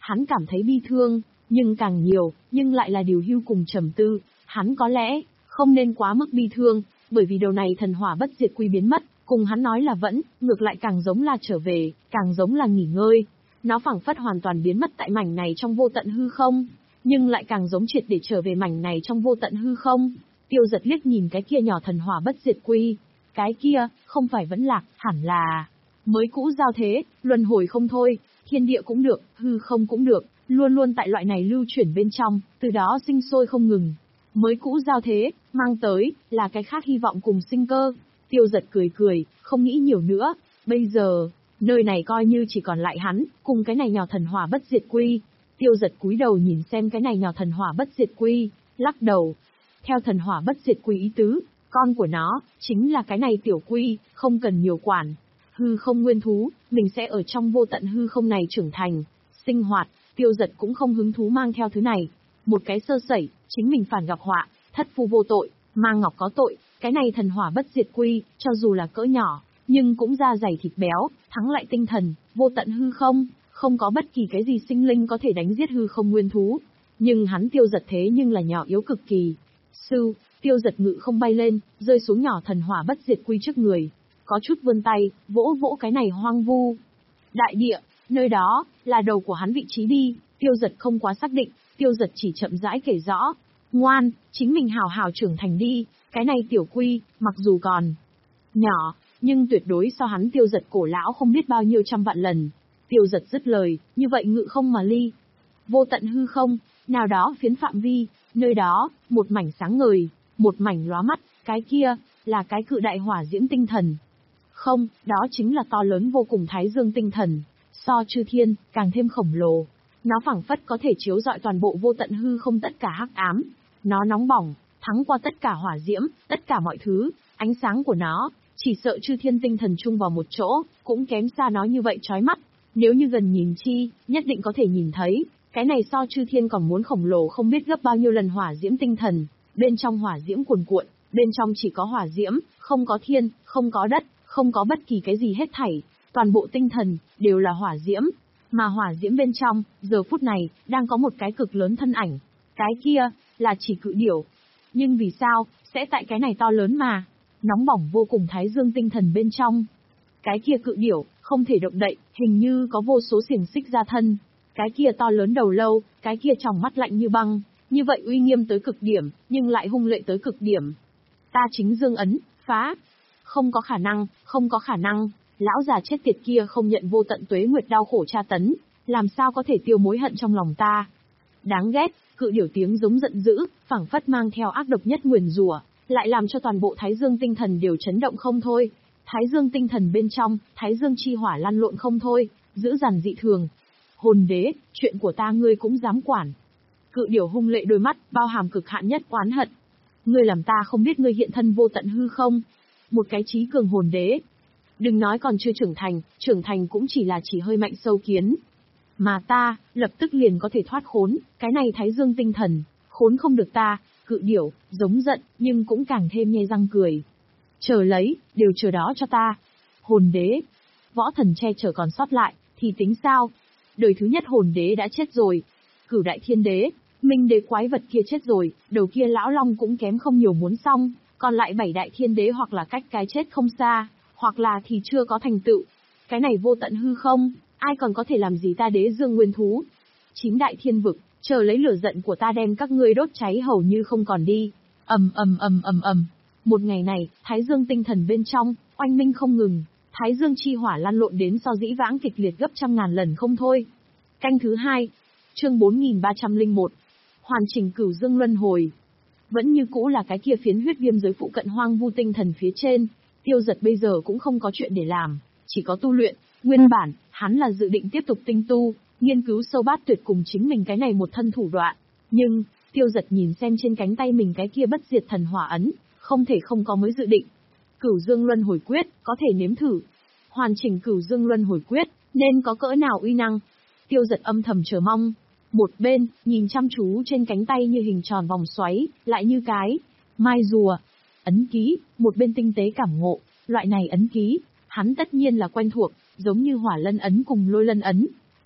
Hắn cảm thấy bi thương, nhưng càng nhiều, nhưng lại là điều hưu cùng trầm tư. Hắn có lẽ, không nên quá mức bi thương, bởi vì đầu này thần hỏa bất diệt quy biến mất, cùng hắn nói là vẫn, ngược lại càng giống là trở về, càng giống là nghỉ ngơi. Nó phảng phất hoàn toàn biến mất tại mảnh này trong vô tận hư không, nhưng lại càng giống triệt để trở về mảnh này trong vô tận hư không. Tiêu Giật liếc nhìn cái kia nhỏ thần hỏa bất diệt quy. Cái kia, không phải vẫn lạc, hẳn là mới cũ giao thế, luân hồi không thôi, thiên địa cũng được, hư không cũng được, luôn luôn tại loại này lưu chuyển bên trong, từ đó sinh sôi không ngừng. Mới cũ giao thế, mang tới, là cái khác hy vọng cùng sinh cơ. Tiêu Giật cười cười, không nghĩ nhiều nữa, bây giờ, nơi này coi như chỉ còn lại hắn, cùng cái này nhỏ thần hỏa bất diệt quy. Tiêu Giật cúi đầu nhìn xem cái này nhỏ thần hỏa bất diệt quy, lắc đầu. Theo thần hỏa bất diệt quy ý tứ, con của nó, chính là cái này tiểu quy, không cần nhiều quản. Hư không nguyên thú, mình sẽ ở trong vô tận hư không này trưởng thành, sinh hoạt. Tiêu Giật cũng không hứng thú mang theo thứ này. Một cái sơ sẩy, chính mình phản gặp họa, thất phu vô tội, mang ngọc có tội. Cái này thần hỏa bất diệt quy, cho dù là cỡ nhỏ, nhưng cũng da dày thịt béo, thắng lại tinh thần, vô tận hư không, không có bất kỳ cái gì sinh linh có thể đánh giết hư không nguyên thú. Nhưng hắn Tiêu Giật thế nhưng là nhỏ yếu cực kỳ. Sư, Tiêu Giật ngự không bay lên, rơi xuống nhỏ thần hỏa bất diệt quy trước người. Có chút vươn tay, vỗ vỗ cái này hoang vu đại địa, nơi đó, là đầu của hắn vị trí đi. Tiêu Giật không quá xác định, Tiêu Giật chỉ chậm rãi kể rõ. Ngoan, chính mình hào hào trưởng thành đi, cái này tiểu quy, mặc dù còn nhỏ, nhưng tuyệt đối so hắn Tiêu Giật cổ lão không biết bao nhiêu trăm vạn lần. Tiêu Giật dứt lời, như vậy ngự không mà ly. Vô tận hư không, nào đó phiến phạm vi, nơi đó, một mảnh sáng ngời, một mảnh lóa mắt, cái kia, là cái cự đại hỏa diễm tinh thần. Không, đó chính là to lớn vô cùng thái dương tinh thần, so chư thiên, càng thêm khổng lồ. Nó phảng phất có thể chiếu rọi toàn bộ vô tận hư không tất cả hắc ám. Nó nóng bỏng, thắng qua tất cả hỏa diễm, tất cả mọi thứ, ánh sáng của nó, chỉ sợ chư thiên tinh thần chung vào một chỗ, cũng kém xa nó như vậy chói mắt. Nếu như gần nhìn chi, nhất định có thể nhìn thấy, cái này so chư thiên còn muốn khổng lồ không biết gấp bao nhiêu lần hỏa diễm tinh thần, bên trong hỏa diễm cuồn cuộn, bên trong chỉ có hỏa diễm, không có thiên, không có đất, không có bất kỳ cái gì hết thảy, toàn bộ tinh thần, đều là hỏa diễm. Mà hỏa diễm bên trong, giờ phút này, đang có một cái cực lớn thân ảnh. Cái kia, là chỉ cự điểu. Nhưng vì sao, sẽ tại cái này to lớn mà, nóng bỏng vô cùng thái dương tinh thần bên trong. Cái kia cự điểu, không thể động đậy, hình như có vô số xiềng xích ra thân. Cái kia to lớn đầu lâu, cái kia tròng mắt lạnh như băng, như vậy uy nghiêm tới cực điểm, nhưng lại hung lệ tới cực điểm. Ta chính dương ấn, phá. Không có khả năng, không có khả năng, lão già chết tiệt kia không nhận vô tận tuế nguyệt đau khổ tra tấn, làm sao có thể tiêu mối hận trong lòng ta. Đáng ghét, cự điểu tiếng giống giận dữ, phảng phất mang theo ác độc nhất nguyền rủa, lại làm cho toàn bộ thái dương tinh thần đều chấn động không thôi. Thái dương tinh thần bên trong, thái dương chi hỏa lăn lộn không thôi, dữ dằn dị thường. Hồn đế, chuyện của ta ngươi cũng dám quản. Cự điểu hung lệ đôi mắt, bao hàm cực hạn nhất oán hận. Ngươi làm ta không biết ngươi hiện thân vô tận hư không? Một cái trí cường hồn đế. Đừng nói còn chưa trưởng thành, trưởng thành cũng chỉ là chỉ hơi mạnh sâu kiến. Mà ta, lập tức liền có thể thoát khốn, cái này thái dương tinh thần, khốn không được ta. Cự điểu, giống giận, nhưng cũng càng thêm nhe răng cười. Chờ lấy, đều chờ đó cho ta. Hồn đế, võ thần che chở còn sót lại, thì tính sao? Đời thứ nhất hồn đế đã chết rồi. Cửu đại thiên đế, minh đế quái vật kia chết rồi, đầu kia lão long cũng kém không nhiều muốn xong, còn lại bảy đại thiên đế hoặc là cách cái chết không xa, hoặc là thì chưa có thành tựu. Cái này vô tận hư không, ai còn có thể làm gì ta đế dương nguyên thú? Chín đại thiên vực, chờ lấy lửa giận của ta đem các ngươi đốt cháy hầu như không còn đi. Ầm ầm ầm ầm ầm. Một ngày này, thái dương tinh thần bên trong, oanh minh không ngừng, thái dương chi hỏa lăn lộn đến so dĩ vãng kịch liệt gấp trăm ngàn lần không thôi. Canh thứ hai, chương bốn nghìn ba trăm lẻ một, hoàn chỉnh cửu dương luân hồi. Vẫn như cũ là cái kia phiến huyết viêm giới phụ cận hoang vu tinh thần phía trên, Tiêu Giật bây giờ cũng không có chuyện để làm, chỉ có tu luyện. Nguyên bản, hắn là dự định tiếp tục tinh tu, nghiên cứu sâu bát tuyệt cùng chính mình cái này một thân thủ đoạn. Nhưng, Tiêu Giật nhìn xem trên cánh tay mình cái kia bất diệt thần hỏa ấn, không thể không có mới dự định. Cửu Dương Luân Hồi Quyết, có thể nếm thử. Hoàn chỉnh Cửu Dương Luân Hồi Quyết, nên có cỡ nào uy năng? Tiêu Giật âm thầm chờ mong. Một bên, nhìn chăm chú trên cánh tay như hình tròn vòng xoáy, lại như cái mai rùa. Ấn ký, một bên tinh tế cảm ngộ, loại này ấn ký, hắn tất nhiên là quen thuộc, giống như hỏa lân ấn cùng lôi lân ấn.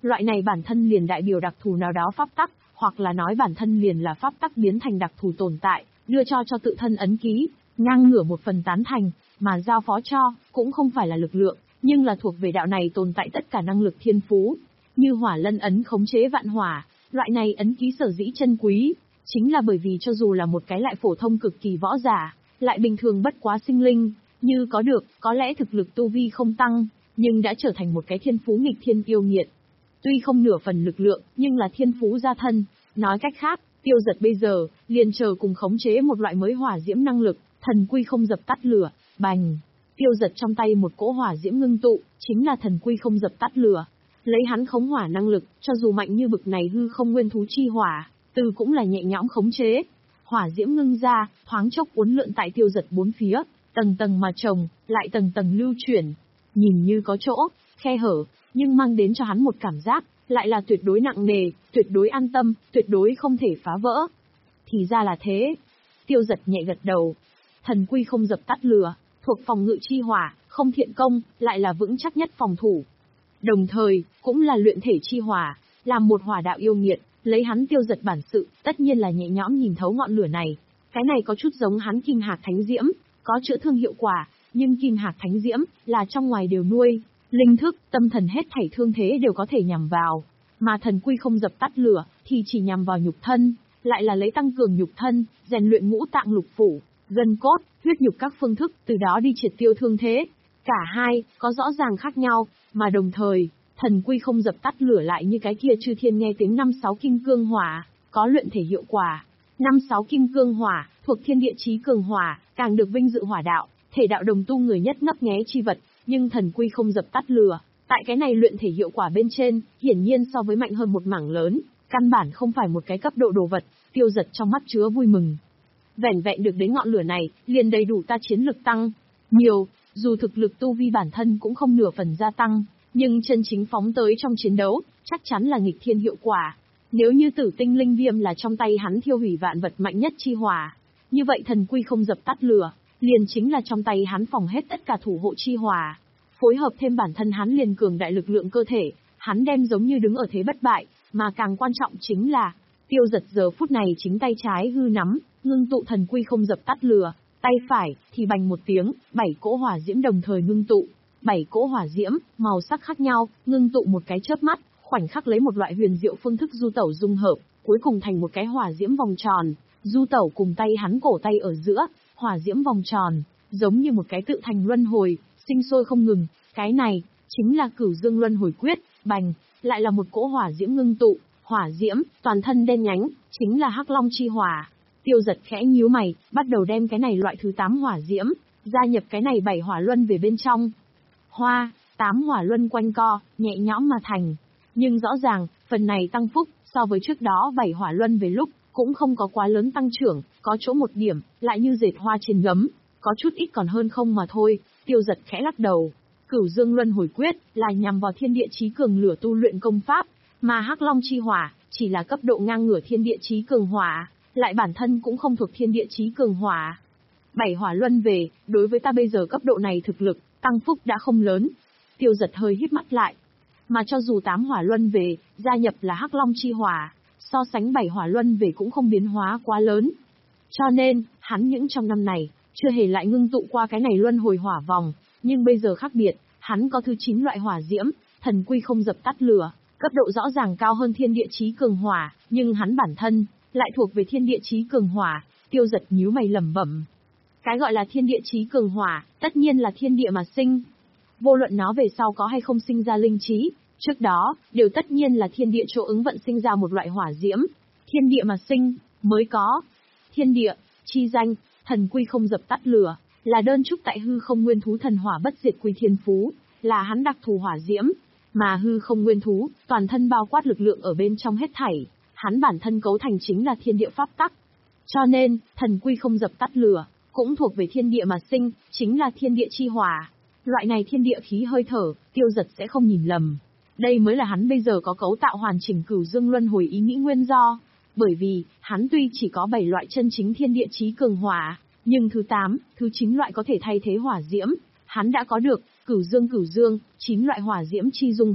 Loại này bản thân liền đại biểu đặc thù nào đó pháp tắc, hoặc là nói bản thân liền là pháp tắc biến thành đặc thù tồn tại, đưa cho cho tự thân ấn ký, ngang ngửa một phần tán thành, mà giao phó cho, cũng không phải là lực lượng, nhưng là thuộc về đạo này tồn tại tất cả năng lực thiên phú. Như hỏa lân ấn khống chế vạn hỏa, loại này ấn ký sở dĩ chân quý, chính là bởi vì cho dù là một cái lại phổ thông cực kỳ võ giả, lại bình thường bất quá sinh linh, như có được, có lẽ thực lực tu vi không tăng, nhưng đã trở thành một cái thiên phú nghịch thiên yêu nghiệt. Tuy không nửa phần lực lượng, nhưng là thiên phú gia thân. Nói cách khác, Tiêu Giật bây giờ, liền chờ cùng khống chế một loại mới hỏa diễm năng lực, thần quy không dập tắt lửa, bành. Tiêu Giật trong tay một cỗ hỏa diễm ngưng tụ, chính là thần quy không dập tắt lửa. Lấy hắn khống hỏa năng lực, cho dù mạnh như bực này hư không nguyên thú chi hỏa, từ cũng là nhẹ nhõm khống chế. Hỏa diễm ngưng ra, thoáng chốc uốn lượn tại Tiêu Giật bốn phía, tầng tầng mà chồng, lại tầng tầng lưu chuyển. Nhìn như có chỗ, khe hở, nhưng mang đến cho hắn một cảm giác, lại là tuyệt đối nặng nề, tuyệt đối an tâm, tuyệt đối không thể phá vỡ. Thì ra là thế. Tiêu Giật nhẹ gật đầu. Thần quy không dập tắt lửa, thuộc phòng ngự chi hỏa, không thiện công, lại là vững chắc nhất phòng thủ. Đồng thời, cũng là luyện thể chi hỏa, làm một hỏa đạo yêu nghiệt, lấy hắn Tiêu Giật bản sự, tất nhiên là nhẹ nhõm nhìn thấu ngọn lửa này. Cái này có chút giống hắn Kim Hạc Thánh Diễm, có chữa thương hiệu quả, nhưng Kim Hạc Thánh Diễm là trong ngoài đều nuôi, linh thức, tâm thần hết thảy thương thế đều có thể nhằm vào, mà thần quy không dập tắt lửa thì chỉ nhằm vào nhục thân, lại là lấy tăng cường nhục thân, rèn luyện ngũ tạng lục phủ, gân cốt, huyết nhục các phương thức, từ đó đi triệt tiêu thương thế. Cả hai có rõ ràng khác nhau, mà đồng thời, thần quy không dập tắt lửa lại như cái kia chư thiên nghe tiếng năm sáu kim cương hỏa, có luyện thể hiệu quả. Năm sáu kim cương hỏa, thuộc thiên địa chí cường hỏa, càng được vinh dự hỏa đạo, thể đạo đồng tu người nhất ngấp nghé chi vật, nhưng thần quy không dập tắt lửa, tại cái này luyện thể hiệu quả bên trên, hiển nhiên so với mạnh hơn một mảng lớn, căn bản không phải một cái cấp độ đồ vật. Tiêu Giật trong mắt chứa vui mừng. Vẻn vẹn được đến ngọn lửa này, liền đầy đủ ta chiến lực tăng nhiều, dù thực lực tu vi bản thân cũng không nửa phần gia tăng, nhưng chân chính phóng tới trong chiến đấu, chắc chắn là nghịch thiên hiệu quả. Nếu như Tử Tinh Linh Viêm là trong tay hắn thiêu hủy vạn vật mạnh nhất chi hỏa, như vậy thần quy không dập tắt lửa, liền chính là trong tay hắn phòng hết tất cả thủ hộ chi hỏa. Phối hợp thêm bản thân hắn liền cường đại lực lượng cơ thể, hắn đem giống như đứng ở thế bất bại, mà càng quan trọng chính là, Tiêu Giật giờ phút này chính tay trái hư nắm, ngưng tụ thần quy không dập tắt lửa, tay phải thì bành một tiếng, bảy cỗ hỏa diễm đồng thời ngưng tụ. Bảy cỗ hỏa diễm, màu sắc khác nhau, ngưng tụ một cái chớp mắt, khoảnh khắc lấy một loại huyền diệu phương thức du tẩu dung hợp, cuối cùng thành một cái hỏa diễm vòng tròn, du tẩu cùng tay hắn cổ tay ở giữa, hỏa diễm vòng tròn, giống như một cái tự thành luân hồi, sinh sôi không ngừng. Cái này chính là Cửu Dương Luân Hồi Quyết. Bành, lại là một cỗ hỏa diễm ngưng tụ, hỏa diễm, toàn thân đen nhánh, chính là Hắc Long chi hỏa. Tiêu Giật khẽ nhíu mày, bắt đầu đem cái này loại thứ tám hỏa diễm, gia nhập cái này bảy hỏa luân về bên trong. Hoa, tám hỏa luân quanh co, nhẹ nhõm mà thành. Nhưng rõ ràng, phần này tăng phúc, so với trước đó bảy hỏa luân về lúc, cũng không có quá lớn tăng trưởng, có chỗ một điểm, lại như dệt hoa trên gấm, có chút ít còn hơn không mà thôi. Tiêu Giật khẽ lắc đầu. Cửu Dương Luân Hồi Quyết là nhằm vào thiên địa chí cường lửa tu luyện công pháp, mà Hắc Long chi hỏa chỉ là cấp độ ngang ngửa thiên địa chí cường hỏa, lại bản thân cũng không thuộc thiên địa chí cường hỏa. Bảy hỏa luân về, đối với ta bây giờ cấp độ này thực lực, tăng phúc đã không lớn. Tiêu Giật hơi híp mắt lại. Mà cho dù tám hỏa luân về, gia nhập là Hắc Long chi hỏa, so sánh bảy hỏa luân về cũng không biến hóa quá lớn. Cho nên, hắn những trong năm này, chưa hề lại ngưng tụ qua cái này luân hồi hỏa vòng, nhưng bây giờ khác biệt, hắn có thứ chín loại hỏa diễm, thần quy không dập tắt lửa, cấp độ rõ ràng cao hơn thiên địa chí cường hỏa, nhưng hắn bản thân lại thuộc về thiên địa chí cường hỏa. Tiêu Giật nhíu mày lẩm bẩm. Cái gọi là thiên địa chí cường hỏa, tất nhiên là thiên địa mà sinh. Vô luận nó về sau có hay không sinh ra linh trí, trước đó, đều tất nhiên là thiên địa chỗ ứng vận sinh ra một loại hỏa diễm. Thiên địa mà sinh, mới có. Thiên địa, chi danh, thần quy không dập tắt lửa, là đơn trúc tại hư không nguyên thú thần hỏa bất diệt quy thiên phú, là hắn đặc thù hỏa diễm. Mà hư không nguyên thú, toàn thân bao quát lực lượng ở bên trong hết thảy, hắn bản thân cấu thành chính là thiên địa pháp tắc. Cho nên, thần quy không dập tắt lửa, cũng thuộc về thiên địa mà sinh, chính là thiên địa chi hỏa. Loại này thiên địa khí hơi thở, Tiêu Giật sẽ không nhìn lầm. Đây mới là hắn bây giờ có cấu tạo hoàn chỉnh Cửu Dương Luân Hồi ý nghĩ nguyên do. Bởi vì, hắn tuy chỉ có bảy loại chân chính thiên địa chí cường hỏa, nhưng thứ tám, thứ chín loại có thể thay thế hỏa diễm, hắn đã có được. Cửu Dương Cửu Dương, chín loại hỏa diễm chi dung hợp,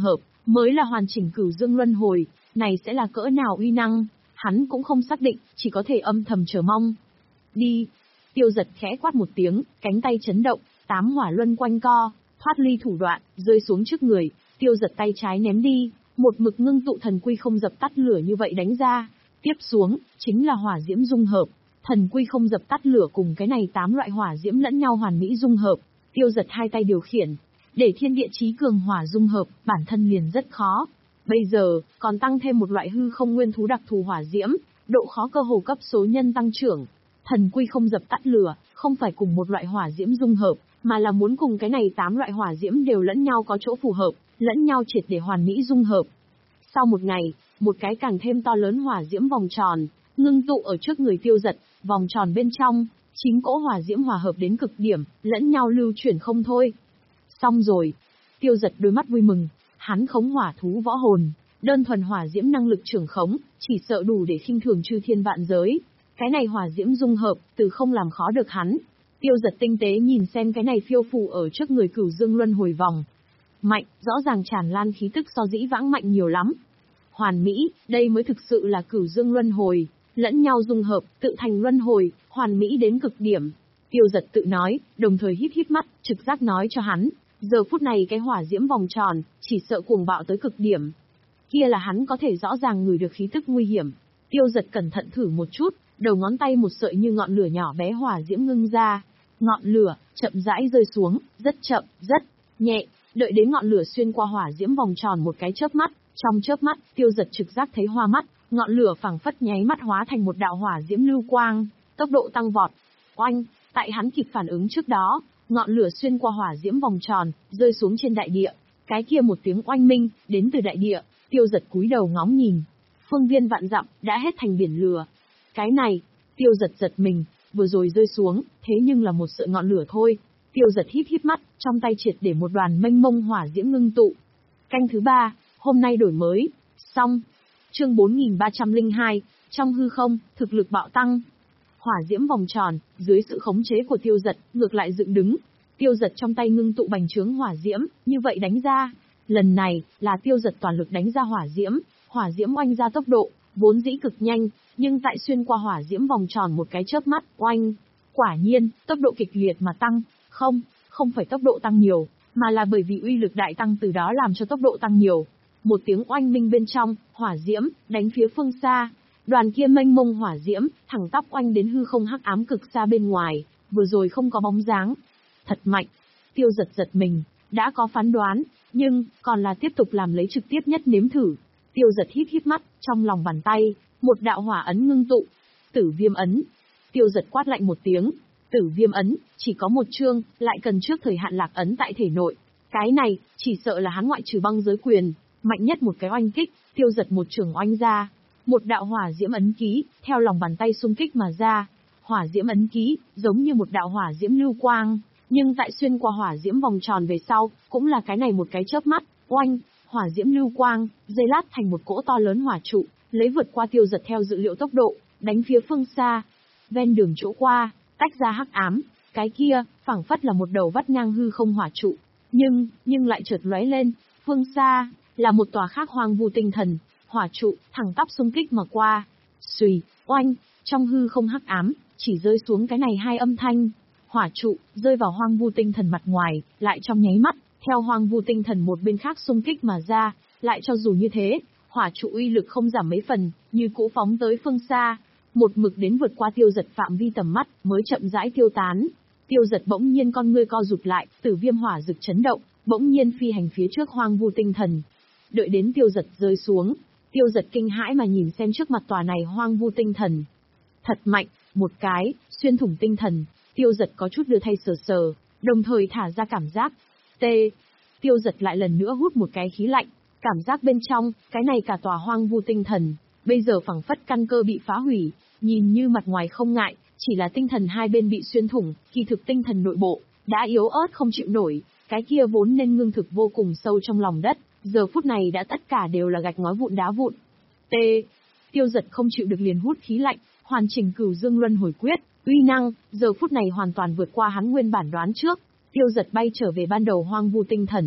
mới là hoàn chỉnh Cửu Dương Luân Hồi, này sẽ là cỡ nào uy năng, hắn cũng không xác định, chỉ có thể âm thầm chờ mong. Đi! Tiêu Giật khẽ quát một tiếng, cánh tay chấn động, tám hỏa luân quanh co, thoát ly thủ đoạn, rơi xuống trước người, Tiêu Giật tay trái ném đi, một mực ngưng tụ thần quy không dập tắt lửa như vậy đánh ra. Tiếp xuống, chính là hỏa diễm dung hợp. Thần quy không dập tắt lửa cùng cái này tám loại hỏa diễm lẫn nhau hoàn mỹ dung hợp. Tiêu Giật hai tay điều khiển, để thiên địa chí cường hỏa dung hợp, bản thân liền rất khó. Bây giờ, còn tăng thêm một loại hư không nguyên thú đặc thù hỏa diễm, độ khó cơ hồ cấp số nhân tăng trưởng. Thần quy không dập tắt lửa, không phải cùng một loại hỏa diễm dung hợp, mà là muốn cùng cái này tám loại hỏa diễm đều lẫn nhau có chỗ phù hợp, lẫn nhau triệt để hoàn mỹ dung hợp. Sau một ngày, một cái càng thêm to lớn hỏa diễm vòng tròn, ngưng tụ ở trước người Tiêu Giật, vòng tròn bên trong, chín cỗ hỏa diễm hòa hợp đến cực điểm, lẫn nhau lưu chuyển không thôi. Xong rồi. Tiêu Giật đôi mắt vui mừng, hắn khống hỏa thú võ hồn, đơn thuần hỏa diễm năng lực trưởng khống, chỉ sợ đủ để khinh thường chư thiên vạn giới. Cái này hỏa diễm dung hợp, từ không làm khó được hắn. Tiêu Giật tinh tế nhìn xem cái này phiêu phù ở trước người Cửu Dương Luân Hồi vòng. Mạnh, rõ ràng tràn lan khí tức so dĩ vãng mạnh nhiều lắm. Hoàn mỹ, đây mới thực sự là Cửu Dương Luân Hồi, lẫn nhau dung hợp, tự thành luân hồi, hoàn mỹ đến cực điểm. Tiêu Giật tự nói, đồng thời híp híp mắt, trực giác nói cho hắn, giờ phút này cái hỏa diễm vòng tròn, chỉ sợ cuồng bạo tới cực điểm. Kia là hắn có thể rõ ràng ngửi được khí tức nguy hiểm. Tiêu Giật cẩn thận thử một chút, đầu ngón tay một sợi như ngọn lửa nhỏ bé hỏa diễm ngưng ra. Ngọn lửa, chậm rãi rơi xuống, rất chậm, rất nhẹ, đợi đến ngọn lửa xuyên qua hỏa diễm vòng tròn một cái chớp mắt, trong chớp mắt, Tiêu Giật trực giác thấy hoa mắt, ngọn lửa phảng phất nháy mắt hóa thành một đạo hỏa diễm lưu quang, tốc độ tăng vọt. Oanh, tại hắn kịp phản ứng trước đó, ngọn lửa xuyên qua hỏa diễm vòng tròn, rơi xuống trên đại địa. Cái kia một tiếng oanh minh, đến từ đại địa, Tiêu Giật cúi đầu ngóng nhìn. Phương viên vạn dặm, đã hết thành biển lửa. Cái này, Tiêu Giật giật mình, vừa rồi rơi xuống, thế nhưng là một sợi ngọn lửa thôi. Tiêu Giật híp híp mắt, trong tay triệt để một đoàn mênh mông hỏa diễm ngưng tụ. Canh thứ ba, hôm nay đổi mới. Xong. Chương bốn nghìn ba trăm lẻ hai, trong hư không, thực lực bạo tăng. Hỏa diễm vòng tròn, dưới sự khống chế của Tiêu Giật, ngược lại dựng đứng. Tiêu Giật trong tay ngưng tụ bành trướng hỏa diễm, như vậy đánh ra. Lần này, là Tiêu Giật toàn lực đánh ra hỏa diễm, hỏa diễm oanh ra tốc độ, vốn dĩ cực nhanh, nhưng tại xuyên qua hỏa diễm vòng tròn một cái chớp mắt, oanh. Quả nhiên, tốc độ kịch liệt mà tăng, không, không phải tốc độ tăng nhiều, mà là bởi vì uy lực đại tăng từ đó làm cho tốc độ tăng nhiều. Một tiếng oanh minh bên trong, hỏa diễm, đánh phía phương xa. Đoàn kia mênh mông hỏa diễm, thẳng tắp oanh đến hư không hắc ám cực xa bên ngoài, vừa rồi không có bóng dáng. Thật mạnh. Tiêu Giật giật mình, đã có phán đoán, nhưng, còn là tiếp tục làm lấy trực tiếp nhất nếm thử. Tiêu Giật híp híp mắt, trong lòng bàn tay, một đạo hỏa ấn ngưng tụ. Tử viêm ấn. Tiêu Giật quát lạnh một tiếng. Tử viêm ấn, chỉ có một chương, lại cần trước thời hạn lạc ấn tại thể nội. Cái này, chỉ sợ là hắn ngoại trừ băng giới quyền, mạnh nhất một cái oanh kích, Tiêu Giật một trường oanh ra. Một đạo hỏa diễm ấn ký, theo lòng bàn tay xung kích mà ra. Hỏa diễm ấn ký, giống như một đạo hỏa diễm lưu quang, nhưng tại xuyên qua hỏa diễm vòng tròn về sau, cũng là cái này một cái chớp mắt, oanh, hỏa diễm lưu quang, dây lát thành một cỗ to lớn hỏa trụ, lấy vượt qua Tiêu Giật theo dự liệu tốc độ, đánh phía phương xa. Ven đường chỗ qua, tách ra hắc ám, cái kia, phảng phất là một đầu vắt ngang hư không hỏa trụ, nhưng, nhưng lại chợt lóe lên, phương xa, là một tòa khác hoang vu tinh thần, hỏa trụ, thẳng tắp xung kích mà qua. Xùy, oanh, trong hư không hắc ám, chỉ rơi xuống cái này hai âm thanh. Hỏa trụ, rơi vào hoang vu tinh thần mặt ngoài, lại trong nháy mắt, theo hoang vu tinh thần một bên khác xung kích mà ra, lại cho dù như thế, hỏa trụ uy lực không giảm mấy phần, như cũ phóng tới phương xa, một mực đến vượt qua Tiêu Giật phạm vi tầm mắt, mới chậm rãi tiêu tán. Tiêu Giật bỗng nhiên con ngươi co rụt lại, tử viêm hỏa rực chấn động, bỗng nhiên phi hành phía trước hoang vu tinh thần. Đợi đến Tiêu Giật rơi xuống, Tiêu Giật kinh hãi mà nhìn xem trước mặt tòa này hoang vu tinh thần. Thật mạnh, một cái, xuyên thủng tinh thần, Tiêu Giật có chút đưa thay sờ sờ, đồng thời thả ra cảm giác. T. Tiêu Giật lại lần nữa hút một cái khí lạnh, cảm giác bên trong, cái này cả tòa hoang vu tinh thần, bây giờ phẳng phất căn cơ bị phá hủy, nhìn như mặt ngoài không ngại, chỉ là tinh thần hai bên bị xuyên thủng, kỳ thực tinh thần nội bộ, đã yếu ớt không chịu nổi, cái kia vốn nên ngưng thực vô cùng sâu trong lòng đất, giờ phút này đã tất cả đều là gạch ngói vụn đá vụn. T. Tiêu Giật không chịu được liền hút khí lạnh, hoàn chỉnh Cửu Dương Luân Hồi quyết, uy năng, giờ phút này hoàn toàn vượt qua hắn nguyên bản đoán trước. Tiêu Giật bay trở về ban đầu hoang vu tinh thần,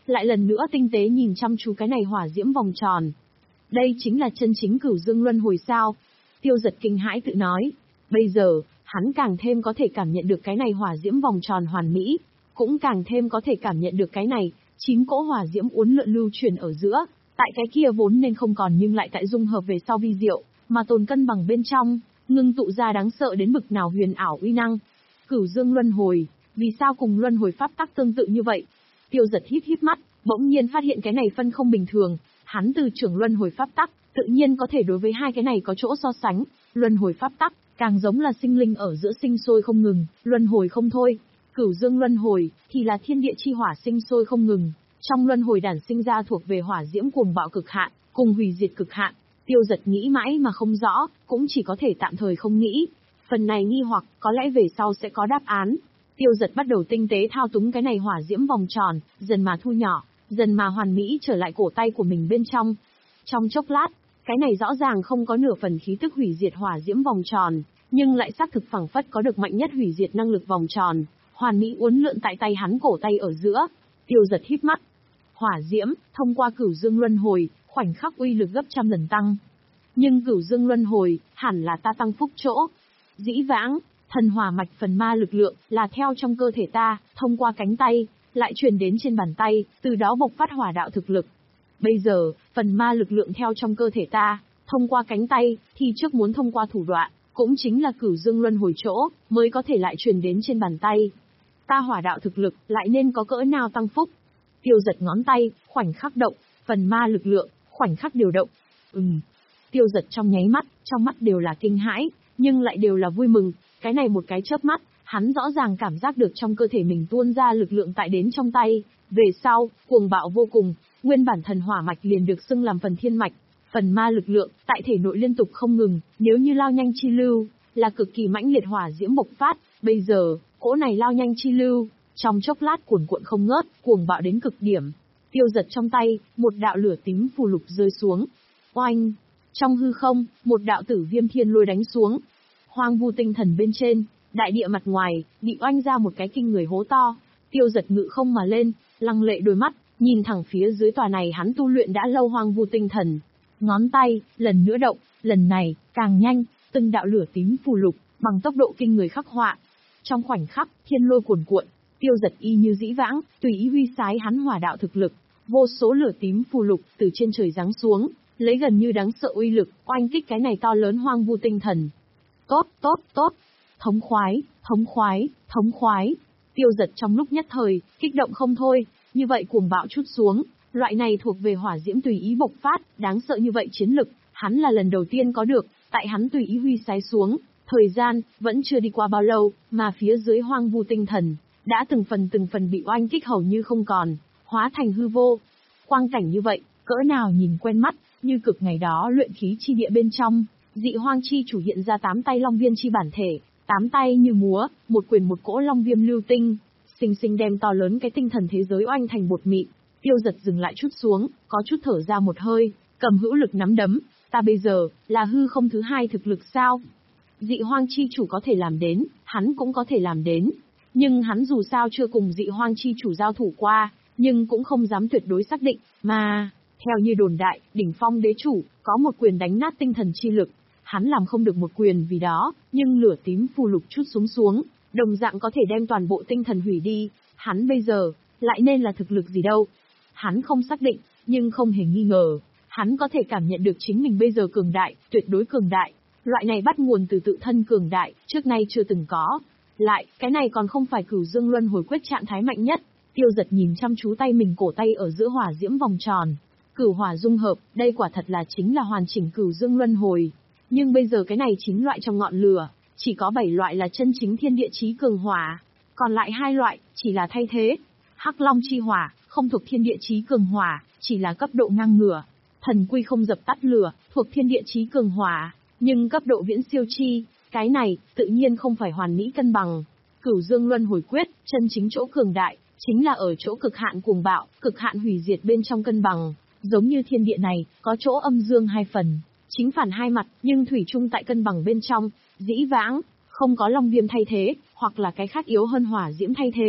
lại lần nữa tinh tế nhìn chăm chú cái này hỏa diễm vòng tròn. Đây chính là chân chính Cửu Dương Luân Hồi sao? Tiêu Giật kinh hãi tự nói. Bây giờ, hắn càng thêm có thể cảm nhận được cái này hỏa diễm vòng tròn hoàn mỹ, cũng càng thêm có thể cảm nhận được cái này, chín cỗ hỏa diễm uốn lượn lưu chuyển ở giữa, tại cái kia vốn nên không còn nhưng lại tại dung hợp về sau vi diệu, mà tồn cân bằng bên trong, ngưng tụ ra đáng sợ đến bực nào huyền ảo uy năng. Cửu Dương Luân Hồi, vì sao cùng Luân Hồi pháp tắc tương tự như vậy? Tiêu Giật híp híp mắt, bỗng nhiên phát hiện cái này phân không bình thường, hắn từ trưởng Luân Hồi pháp tắc, tự nhiên có thể đối với hai cái này có chỗ so sánh, Luân Hồi pháp tắc càng giống là sinh linh ở giữa sinh sôi không ngừng, luân hồi không thôi. Cửu Dương Luân Hồi thì là thiên địa chi hỏa sinh sôi không ngừng, trong luân hồi đản sinh ra thuộc về hỏa diễm cuồng bạo cực hạn, cùng hủy diệt cực hạn. Tiêu Giật nghĩ mãi mà không rõ, cũng chỉ có thể tạm thời không nghĩ. Phần này nghi hoặc, có lẽ về sau sẽ có đáp án. Tiêu Giật bắt đầu tinh tế thao túng cái này hỏa diễm vòng tròn, dần mà thu nhỏ, dần mà hoàn mỹ trở lại cổ tay của mình bên trong. Trong chốc lát, cái này rõ ràng không có nửa phần khí tức hủy diệt hỏa diễm vòng tròn, nhưng lại xác thực phẳng phất có được mạnh nhất hủy diệt năng lực vòng tròn, hoàn mỹ uốn lượn tại tay hắn cổ tay ở giữa. Tiêu Giật híp mắt. Hỏa diễm, thông qua Cửu Dương Luân Hồi, khoảnh khắc uy lực gấp trăm lần tăng. Nhưng Cửu Dương Luân Hồi, hẳn là ta tăng phúc chỗ. Dĩ vãng, thần hỏa mạch phần ma lực lượng, là theo trong cơ thể ta, thông qua cánh tay, lại truyền đến trên bàn tay, từ đó bộc phát hỏa đạo thực lực. Bây giờ, phần ma lực lượng theo trong cơ thể ta, thông qua cánh tay, thì trước muốn thông qua thủ đoạn, cũng chính là Cửu Dương Luân Hồi chỗ, mới có thể lại truyền đến trên bàn tay. Ta hỏa đạo thực lực, lại nên có cỡ nào tăng phúc? Tiêu Giật ngón tay, khoảnh khắc động, phần ma lực lượng, khoảnh khắc điều động. Ừm. Tiêu Giật trong nháy mắt, trong mắt đều là kinh hãi, nhưng lại đều là vui mừng. Cái này một cái chớp mắt, hắn rõ ràng cảm giác được trong cơ thể mình tuôn ra lực lượng tại đến trong tay. Về sau, cuồng bạo vô cùng, nguyên bản thần hỏa mạch liền được xưng làm phần thiên mạch. Phần ma lực lượng, tại thể nội liên tục không ngừng, nếu như lao nhanh chi lưu, là cực kỳ mãnh liệt hỏa diễm bộc phát. Bây giờ, cỗ này lao nhanh chi lưu, trong chốc lát cuồn cuộn không ngớt, cuồng bạo đến cực điểm. Tiêu Giật trong tay, một đạo lửa tím phù lục rơi xuống. Oanh! Trong hư không, một đạo tử viêm thiên lôi đánh xuống. Hoang vu tinh thần bên trên, đại địa mặt ngoài, bị oanh ra một cái kinh người hố to. Tiêu Giật ngự không mà lên, lăng lệ đôi mắt, nhìn thẳng phía dưới tòa này hắn tu luyện đã lâu hoang vu tinh thần. Ngón tay, lần nữa động, lần này, càng nhanh, từng đạo lửa tím phù lục, bằng tốc độ kinh người khắc họa. Trong khoảnh khắc, thiên lôi cuồn cuộn, Tiêu Giật y như dĩ vãng, tùy ý huy sái hắn hỏa đạo thực lực, vô số lửa tím phù lục từ trên trời giáng xuống, lấy gần như đáng sợ uy lực, oanh kích cái này to lớn hoang vu tinh thần. Tốt, tốt, tốt, thống khoái, thống khoái, thống khoái. Tiêu Giật trong lúc nhất thời, kích động không thôi, như vậy cuồng bạo chút xuống, loại này thuộc về hỏa diễm tùy ý bộc phát, đáng sợ như vậy chiến lực, hắn là lần đầu tiên có được, tại hắn tùy ý huy sái xuống, thời gian, vẫn chưa đi qua bao lâu, mà phía dưới hoang vu tinh thần, đã từng phần từng phần bị oanh kích hầu như không còn, hóa thành hư vô. Quang cảnh như vậy, cỡ nào nhìn quen mắt, như cực ngày đó luyện khí chi địa bên trong, dị hoang chi chủ hiện ra tám tay long viêm chi bản thể, tám tay như múa, một quyền một cỗ long viêm lưu tinh, xinh xinh đem to lớn cái tinh thần thế giới oanh thành bột mịn. Tiêu Giật dừng lại chút xuống, có chút thở ra một hơi, cầm hữu lực nắm đấm, ta bây giờ, là hư không thứ hai thực lực sao? Dị hoang chi chủ có thể làm đến, hắn cũng có thể làm đến. Nhưng hắn dù sao chưa cùng dị hoang chi chủ giao thủ qua, nhưng cũng không dám tuyệt đối xác định, mà, theo như đồn đại, đỉnh phong đế chủ, có một quyền đánh nát tinh thần chi lực. Hắn làm không được một quyền vì đó, nhưng lửa tím phù lục chút xuống xuống, đồng dạng có thể đem toàn bộ tinh thần hủy đi. Hắn bây giờ, lại nên là thực lực gì đâu? Hắn không xác định, nhưng không hề nghi ngờ, hắn có thể cảm nhận được chính mình bây giờ cường đại, tuyệt đối cường đại. Loại này bắt nguồn từ tự thân cường đại, trước nay chưa từng có. Lại, cái này còn không phải Cửu Dương Luân Hồi quyết trạng thái mạnh nhất. Tiêu Giật nhìn chăm chú tay mình cổ tay ở giữa hỏa diễm vòng tròn. Cửu hỏa dung hợp, đây quả thật là chính là hoàn chỉnh Cửu Dương Luân Hồi. Nhưng bây giờ cái này chín loại trong ngọn lửa, chỉ có bảy loại là chân chính thiên địa chí cường hỏa. Còn lại hai loại, chỉ là thay thế. Hắc Long chi hỏa, không thuộc thiên địa chí cường hỏa, chỉ là cấp độ ngang ngửa. Thần quy không dập tắt lửa, thuộc thiên địa chí cường hỏa, nhưng cấp độ viễn siêu chi, cái này, tự nhiên không phải hoàn mỹ cân bằng. Cửu Dương Luân Hồi quyết, chân chính chỗ cường đại, chính là ở chỗ cực hạn cuồng bạo, cực hạn hủy diệt bên trong cân bằng. Giống như thiên địa này, có chỗ âm dương hai phần, chính phản hai mặt, nhưng thủy chung tại cân bằng bên trong, dĩ vãng, không có long viêm thay thế, hoặc là cái khác yếu hơn hỏa diễm thay thế,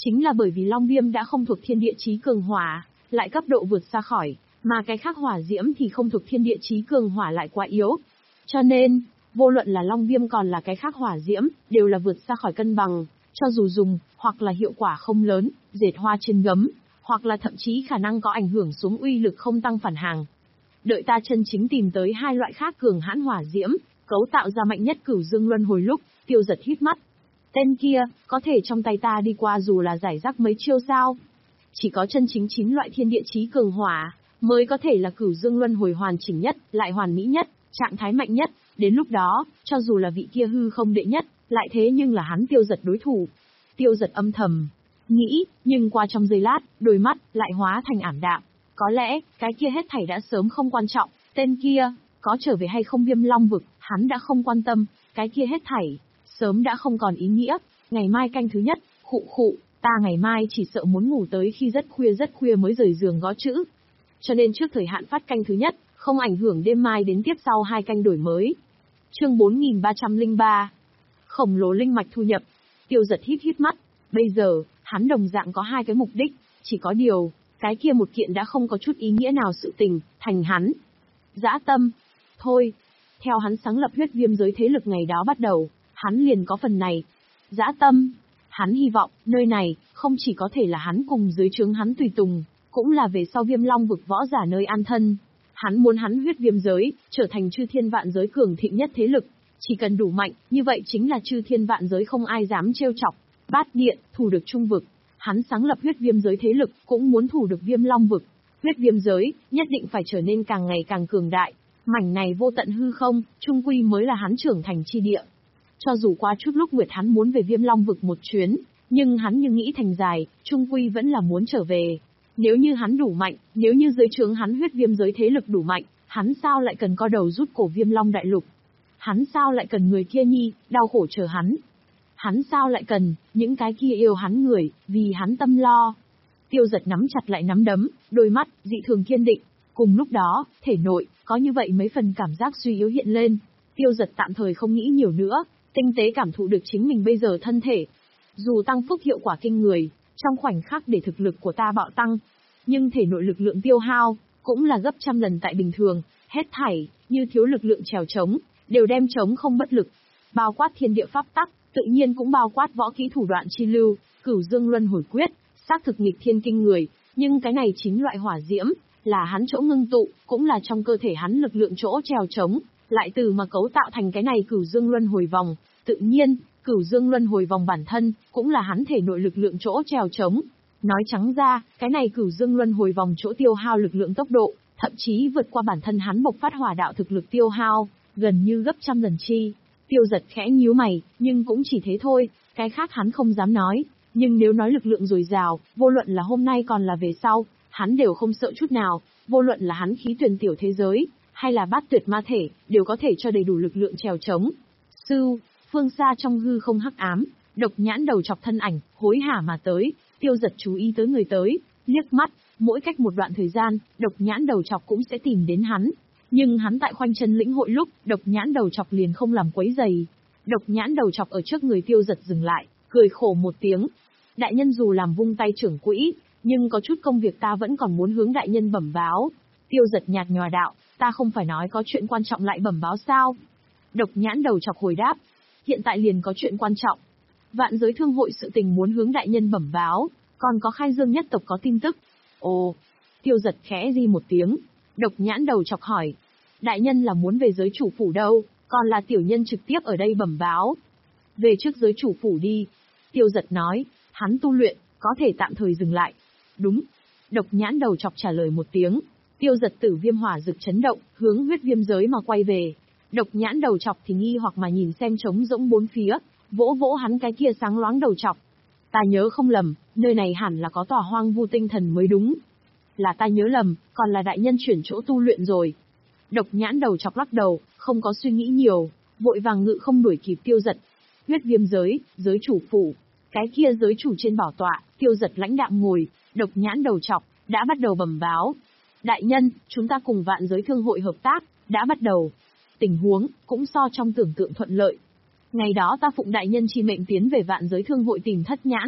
Chính là bởi vì Long Viêm đã không thuộc thiên địa chí cường hỏa, lại cấp độ vượt xa khỏi, mà cái khác hỏa diễm thì không thuộc thiên địa chí cường hỏa lại quá yếu. Cho nên, vô luận là Long Viêm còn là cái khác hỏa diễm, đều là vượt xa khỏi cân bằng, cho dù dùng, hoặc là hiệu quả không lớn, dệt hoa trên gấm, hoặc là thậm chí khả năng có ảnh hưởng xuống uy lực không tăng phản hàng. Đợi ta chân chính tìm tới hai loại khác cường hãn hỏa diễm, cấu tạo ra mạnh nhất Cửu Dương Luân Hồi lúc, Tiêu Giật hít mắt. Tên kia, có thể trong tay ta đi qua dù là giải rác mấy chiêu sao? Chỉ có chân chính chín loại thiên địa chí cường hỏa, mới có thể là Cửu Dương Luân Hồi hoàn chỉnh nhất, lại hoàn mỹ nhất, trạng thái mạnh nhất, đến lúc đó, cho dù là vị kia hư không đệ nhất, lại thế nhưng là hắn Tiêu Giật đối thủ. Tiêu Giật âm thầm nghĩ, nhưng qua trong giây lát, đôi mắt lại hóa thành ảm đạm. Có lẽ, cái kia hết thảy đã sớm không quan trọng, tên kia, có trở về hay không Viêm Long vực, hắn đã không quan tâm, cái kia hết thảy, sớm đã không còn ý nghĩa. Ngày mai canh thứ nhất, khụ khụ, ta ngày mai chỉ sợ muốn ngủ tới khi rất khuya rất khuya mới rời giường gõ chữ. Cho nên trước thời hạn phát canh thứ nhất, không ảnh hưởng đêm mai đến tiếp sau hai canh đổi mới. Chương bốn nghìn ba trăm lẻ ba. Khổng lồ linh mạch thu nhập. Tiêu Giật hít hít mắt, bây giờ, hắn đồng dạng có hai cái mục đích, chỉ có điều, cái kia một kiện đã không có chút ý nghĩa nào sự tình, thành hắn. Dã tâm. Thôi, theo hắn sáng lập huyết viêm giới thế lực ngày đó bắt đầu, hắn liền có phần này. Dã tâm. Hắn hy vọng, nơi này, không chỉ có thể là hắn cùng dưới trướng hắn tùy tùng, cũng là về sau Viêm Long vực võ giả nơi an thân. Hắn muốn hắn huyết viêm giới, trở thành chư thiên vạn giới cường thịnh nhất thế lực. Chỉ cần đủ mạnh, như vậy chính là chư thiên vạn giới không ai dám trêu chọc. Bát điện, thủ được trung vực. Hắn sáng lập huyết viêm giới thế lực, cũng muốn thủ được Viêm Long vực. Huyết viêm giới, nhất định phải trở nên càng ngày càng cường đại. Mảnh này vô tận hư không, trung quy mới là hắn trưởng thành chi địa. Cho dù qua chút lúc Nguyệt hắn muốn về Viêm Long vực một chuyến, nhưng hắn như nghĩ thành dài, trung quy vẫn là muốn trở về. Nếu như hắn đủ mạnh, nếu như dưới trướng hắn huyết viêm giới thế lực đủ mạnh, hắn sao lại cần co đầu rút cổ Viêm Long đại lục? Hắn sao lại cần người kia nhi, đau khổ chờ hắn? Hắn sao lại cần, những cái kia yêu hắn người, vì hắn tâm lo? Tiêu Giật nắm chặt lại nắm đấm, đôi mắt, dị thường kiên định. Cùng lúc đó, thể nội, có như vậy mấy phần cảm giác suy yếu hiện lên. Tiêu Giật tạm thời không nghĩ nhiều nữa, tinh tế cảm thụ được chính mình bây giờ thân thể. Dù tăng phúc hiệu quả kinh người, trong khoảnh khắc để thực lực của ta bạo tăng, nhưng thể nội lực lượng tiêu hao, cũng là gấp trăm lần tại bình thường, hết thảy, như thiếu lực lượng trèo trống, đều đem trống không bất lực. Bao quát thiên địa pháp tắc, tự nhiên cũng bao quát võ kỹ thủ đoạn chi lưu, Cửu Dương Luân Hồi quyết, xác thực nghịch thiên kinh người, nhưng cái này chín loại hỏa diễm, là hắn chỗ ngưng tụ, cũng là trong cơ thể hắn lực lượng chỗ trèo trống, lại từ mà cấu tạo thành cái này Cửu Dương Luân Hồi vòng. Tự nhiên, Cửu Dương Luân Hồi vòng bản thân, cũng là hắn thể nội lực lượng chỗ trèo trống. Nói trắng ra, cái này Cửu Dương Luân Hồi vòng chỗ tiêu hao lực lượng tốc độ, thậm chí vượt qua bản thân hắn bộc phát hỏa đạo thực lực tiêu hao, gần như gấp trăm lần chi. Tiêu Giật khẽ nhíu mày, nhưng cũng chỉ thế thôi, cái khác hắn không dám nói, nhưng nếu nói lực lượng dồi dào, vô luận là hôm nay còn là về sau, hắn đều không sợ chút nào, vô luận là hắn khí tuyển tiểu thế giới, hay là bát tuyệt ma thể, đều có thể cho đầy đủ lực lượng trèo trống. Sư, phương xa trong hư không hắc ám, độc nhãn đầu chọc thân ảnh, hối hả mà tới, Tiêu Giật chú ý tới người tới, liếc mắt, mỗi cách một đoạn thời gian, độc nhãn đầu chọc cũng sẽ tìm đến hắn. Nhưng hắn tại khoanh chân lĩnh hội lúc, độc nhãn đầu chọc liền không làm quấy giày. Độc nhãn đầu chọc ở trước người Tiêu Giật dừng lại, cười khổ một tiếng. Đại nhân dù làm vung tay trưởng quỹ, nhưng có chút công việc ta vẫn còn muốn hướng đại nhân bẩm báo. Tiêu Giật nhạt nhòa đạo, ta không phải nói có chuyện quan trọng lại bẩm báo sao? Độc nhãn đầu chọc hồi đáp, hiện tại liền có chuyện quan trọng. Vạn giới thương hội sự tình muốn hướng đại nhân bẩm báo, còn có Khai Dương nhất tộc có tin tức. Ồ, Tiêu Giật khẽ di một tiếng. Độc nhãn đầu chọc hỏi, đại nhân là muốn về giới chủ phủ đâu, còn là tiểu nhân trực tiếp ở đây bẩm báo? Về trước giới chủ phủ đi. Tiêu Giật nói, hắn tu luyện, có thể tạm thời dừng lại. Đúng. Độc nhãn đầu chọc trả lời một tiếng. Tiêu Giật tử viêm hỏa rực chấn động, hướng huyết viêm giới mà quay về. Độc nhãn đầu chọc thì nghi hoặc mà nhìn xem trống rỗng bốn phía, vỗ vỗ hắn cái kia sáng loáng đầu chọc. Ta nhớ không lầm, nơi này hẳn là có tòa hoang vu tinh thần mới đúng. Là ta nhớ lầm, còn là đại nhân chuyển chỗ tu luyện rồi. Độc nhãn đầu chọc lắc đầu, không có suy nghĩ nhiều, vội vàng ngự không đuổi kịp Tiêu Giật. Huyết viêm giới, giới chủ phủ. Cái kia giới chủ trên bảo tọa, Tiêu Giật lãnh đạm ngồi, độc nhãn đầu chọc, đã bắt đầu bẩm báo. Đại nhân, chúng ta cùng vạn giới thương hội hợp tác, đã bắt đầu. Tình huống, cũng so trong tưởng tượng thuận lợi. Ngày đó ta phụng đại nhân chi mệnh tiến về vạn giới thương hội tìm thất nhãn,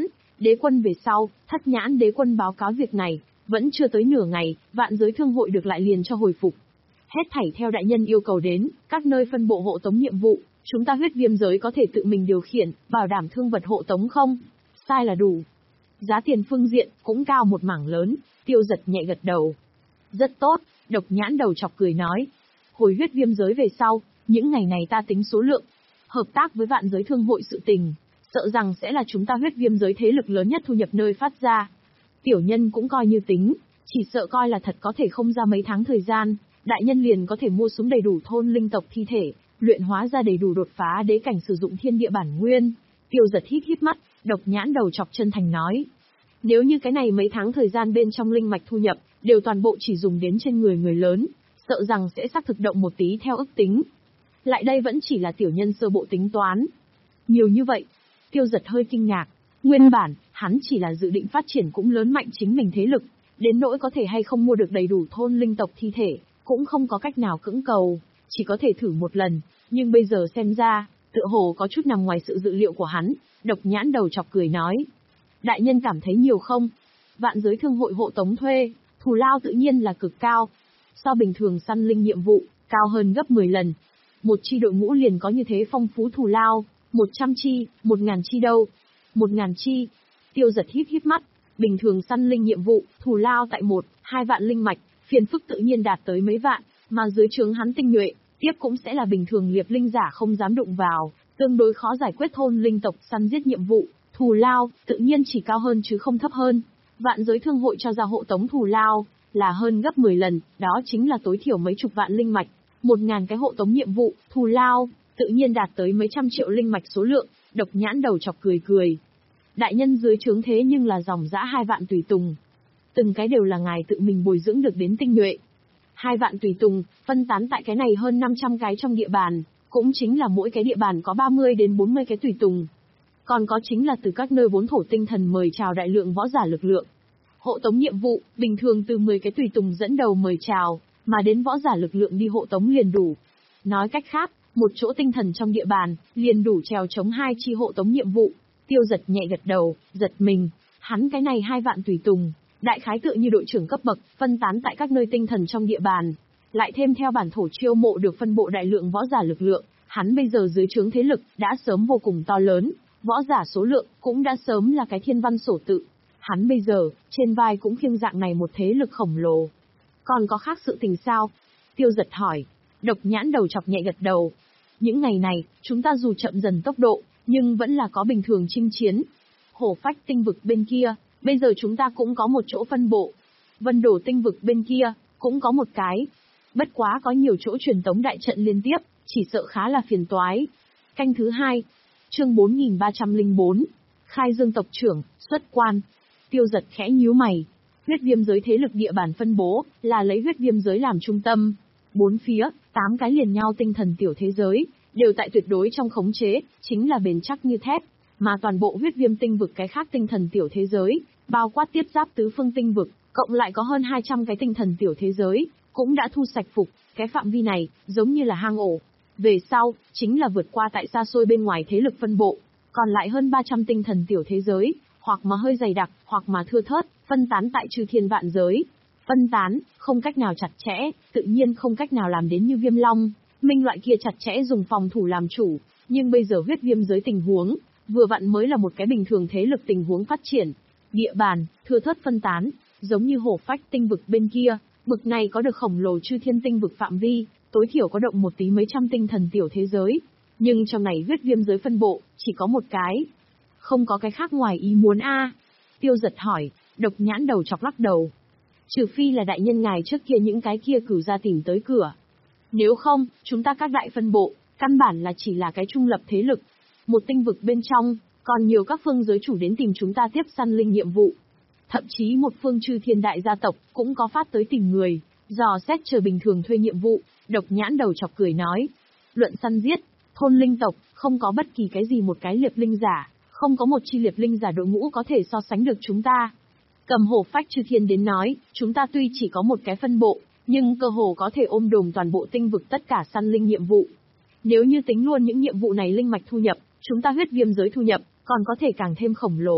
Đế quân về sau, Thất Nhãn Đế quân báo cáo việc này, vẫn chưa tới nửa ngày, vạn giới thương hội được lại liền cho hồi phục. Hết thảy theo đại nhân yêu cầu đến, các nơi phân bộ hộ tống nhiệm vụ, chúng ta huyết viêm giới có thể tự mình điều khiển, bảo đảm thương vật hộ tống không? Sai là đủ. Giá tiền phương diện, cũng cao một mảng lớn, Tiêu Giật nhẹ gật đầu. Rất tốt, Độc Nhãn đầu chọc cười nói. Hồi huyết viêm giới về sau, những ngày này ta tính số lượng. Hợp tác với vạn giới thương hội sự tình, sợ rằng sẽ là chúng ta huyết viêm giới thế lực lớn nhất thu nhập nơi phát ra. Tiểu nhân cũng coi như tính, chỉ sợ coi là thật có thể không ra mấy tháng thời gian, đại nhân liền có thể mua súng đầy đủ thôn linh tộc thi thể, luyện hóa ra đầy đủ đột phá đế cảnh sử dụng thiên địa bản nguyên. Tiêu Giật híp híp mắt, Độc Nhãn đầu chọc chân thành nói. Nếu như cái này mấy tháng thời gian bên trong linh mạch thu nhập, đều toàn bộ chỉ dùng đến trên người người lớn, sợ rằng sẽ xác thực động một tí theo ước tính. Lại đây vẫn chỉ là tiểu nhân sơ bộ tính toán. Nhiều như vậy, Tiêu Giật hơi kinh ngạc. Nguyên bản, hắn chỉ là dự định phát triển cũng lớn mạnh chính mình thế lực, đến nỗi có thể hay không mua được đầy đủ thôn linh tộc thi thể, cũng không có cách nào cưỡng cầu, chỉ có thể thử một lần, nhưng bây giờ xem ra, tựa hồ có chút nằm ngoài sự dự liệu của hắn. Độc Nhãn đầu chọc cười nói. Đại nhân cảm thấy nhiều không? Vạn giới thương hội hộ tống thuê, thù lao tự nhiên là cực cao. So bình thường săn linh nhiệm vụ, cao hơn gấp mười lần. Một chi đội ngũ liền có như thế phong phú thù lao, một trăm chi, một ngàn chi đâu? Một ngàn chi. Tiêu Giật híp híp mắt, bình thường săn linh nhiệm vụ, thù lao tại một, hai vạn linh mạch, phiền phức tự nhiên đạt tới mấy vạn, mà dưới trướng hắn tinh nhuệ, tiếp cũng sẽ là bình thường liệp linh giả không dám đụng vào, tương đối khó giải quyết thôn linh tộc săn giết nhiệm vụ, thù lao, tự nhiên chỉ cao hơn chứ không thấp hơn. Vạn giới thương hội cho ra hộ tống thù lao, là hơn gấp mười lần, đó chính là tối thiểu mấy chục vạn linh mạch, một ngàn cái hộ tống nhiệm vụ, thù lao, tự nhiên đạt tới mấy trăm triệu linh mạch số lượng. Độc Nhãn đầu chọc cười cười. Đại nhân dưới trướng thế nhưng là dòng dã hai vạn tùy tùng. Từng cái đều là ngài tự mình bồi dưỡng được đến tinh nhuệ. Hai vạn tùy tùng, phân tán tại cái này hơn năm trăm cái trong địa bàn, cũng chính là mỗi cái địa bàn có ba mươi đến bốn mươi cái tùy tùng. Còn có chính là từ các nơi bốn thổ tinh thần mời chào đại lượng võ giả lực lượng. Hộ tống nhiệm vụ, bình thường từ mười cái tùy tùng dẫn đầu mời chào, mà đến võ giả lực lượng đi hộ tống liền đủ. Nói cách khác, một chỗ tinh thần trong địa bàn, liền đủ trèo chống hai chi hộ tống nhiệm vụ. Tiêu Giật nhẹ gật đầu, giật mình, hắn cái này hai vạn tùy tùng, đại khái tựa như đội trưởng cấp bậc, phân tán tại các nơi tinh thần trong địa bàn. Lại thêm theo bản thổ chiêu mộ được phân bộ đại lượng võ giả lực lượng, hắn bây giờ dưới trướng thế lực, đã sớm vô cùng to lớn, võ giả số lượng, cũng đã sớm là cái thiên văn sổ tự. Hắn bây giờ, trên vai cũng khiêng dạng này một thế lực khổng lồ. Còn có khác sự tình sao? Tiêu Giật hỏi. Độc Nhãn đầu chọc nhẹ gật đầu. Những ngày này, chúng ta dù chậm dần tốc độ, nhưng vẫn là có bình thường chinh chiến. Hổ phách tinh vực bên kia, bây giờ chúng ta cũng có một chỗ phân bộ. Vân đổ tinh vực bên kia, cũng có một cái. Bất quá có nhiều chỗ truyền tống đại trận liên tiếp, chỉ sợ khá là phiền toái. Canh thứ hai, chương bốn nghìn ba trăm lẻ bốn, Khai Dương tộc trưởng, xuất quan. Tiêu Giật khẽ nhíu mày. Huyết viêm giới thế lực địa bàn phân bố, là lấy huyết viêm giới làm trung tâm. Bốn phía, tám cái liền nhau tinh thần tiểu thế giới, đều tại tuyệt đối trong khống chế, chính là bền chắc như thép. Mà toàn bộ huyết viêm tinh vực cái khác tinh thần tiểu thế giới, bao quát tiếp giáp tứ phương tinh vực, cộng lại có hơn hai trăm cái tinh thần tiểu thế giới, cũng đã thu sạch phục. Cái phạm vi này, giống như là hang ổ. Về sau, chính là vượt qua tại xa xôi bên ngoài thế lực phân bộ. Còn lại hơn ba trăm tinh thần tiểu thế giới, hoặc mà hơi dày đặc, hoặc mà thưa thớt, phân tán tại chư thiên vạn giới. Phân tán, không cách nào chặt chẽ, tự nhiên không cách nào làm đến như Viêm Long, Minh loại kia chặt chẽ dùng phòng thủ làm chủ. Nhưng bây giờ huyết viêm giới tình huống, vừa vặn mới là một cái bình thường thế lực tình huống phát triển. Địa bàn, thưa thớt phân tán, giống như hổ phách tinh vực bên kia, bực này có được khổng lồ chư thiên tinh vực phạm vi, tối thiểu có động một tí mấy trăm tinh thần tiểu thế giới. Nhưng trong này huyết viêm giới phân bộ, chỉ có một cái. Không có cái khác ngoài ý muốn a? Tiêu Giật hỏi. Độc Nhãn đầu chọc lắc đầu. Trừ phi là đại nhân ngài trước kia những cái kia cử ra tìm tới cửa. Nếu không, chúng ta các đại phân bộ, căn bản là chỉ là cái trung lập thế lực. Một tinh vực bên trong, còn nhiều các phương giới chủ đến tìm chúng ta tiếp săn linh nhiệm vụ. Thậm chí một phương chư thiên đại gia tộc, cũng có phát tới tìm người, dò xét chờ bình thường thuê nhiệm vụ. Độc Nhãn đầu chọc cười nói. Luận săn giết, thôn linh tộc, không có bất kỳ cái gì một cái liệp linh giả, không có một chi liệp linh giả đội ngũ có thể so sánh được chúng ta. Cầm hổ phách chư thiên đến nói, chúng ta tuy chỉ có một cái phân bộ, nhưng cơ hồ có thể ôm đồm toàn bộ tinh vực tất cả săn linh nhiệm vụ. Nếu như tính luôn những nhiệm vụ này linh mạch thu nhập, chúng ta huyết viêm giới thu nhập, còn có thể càng thêm khổng lồ.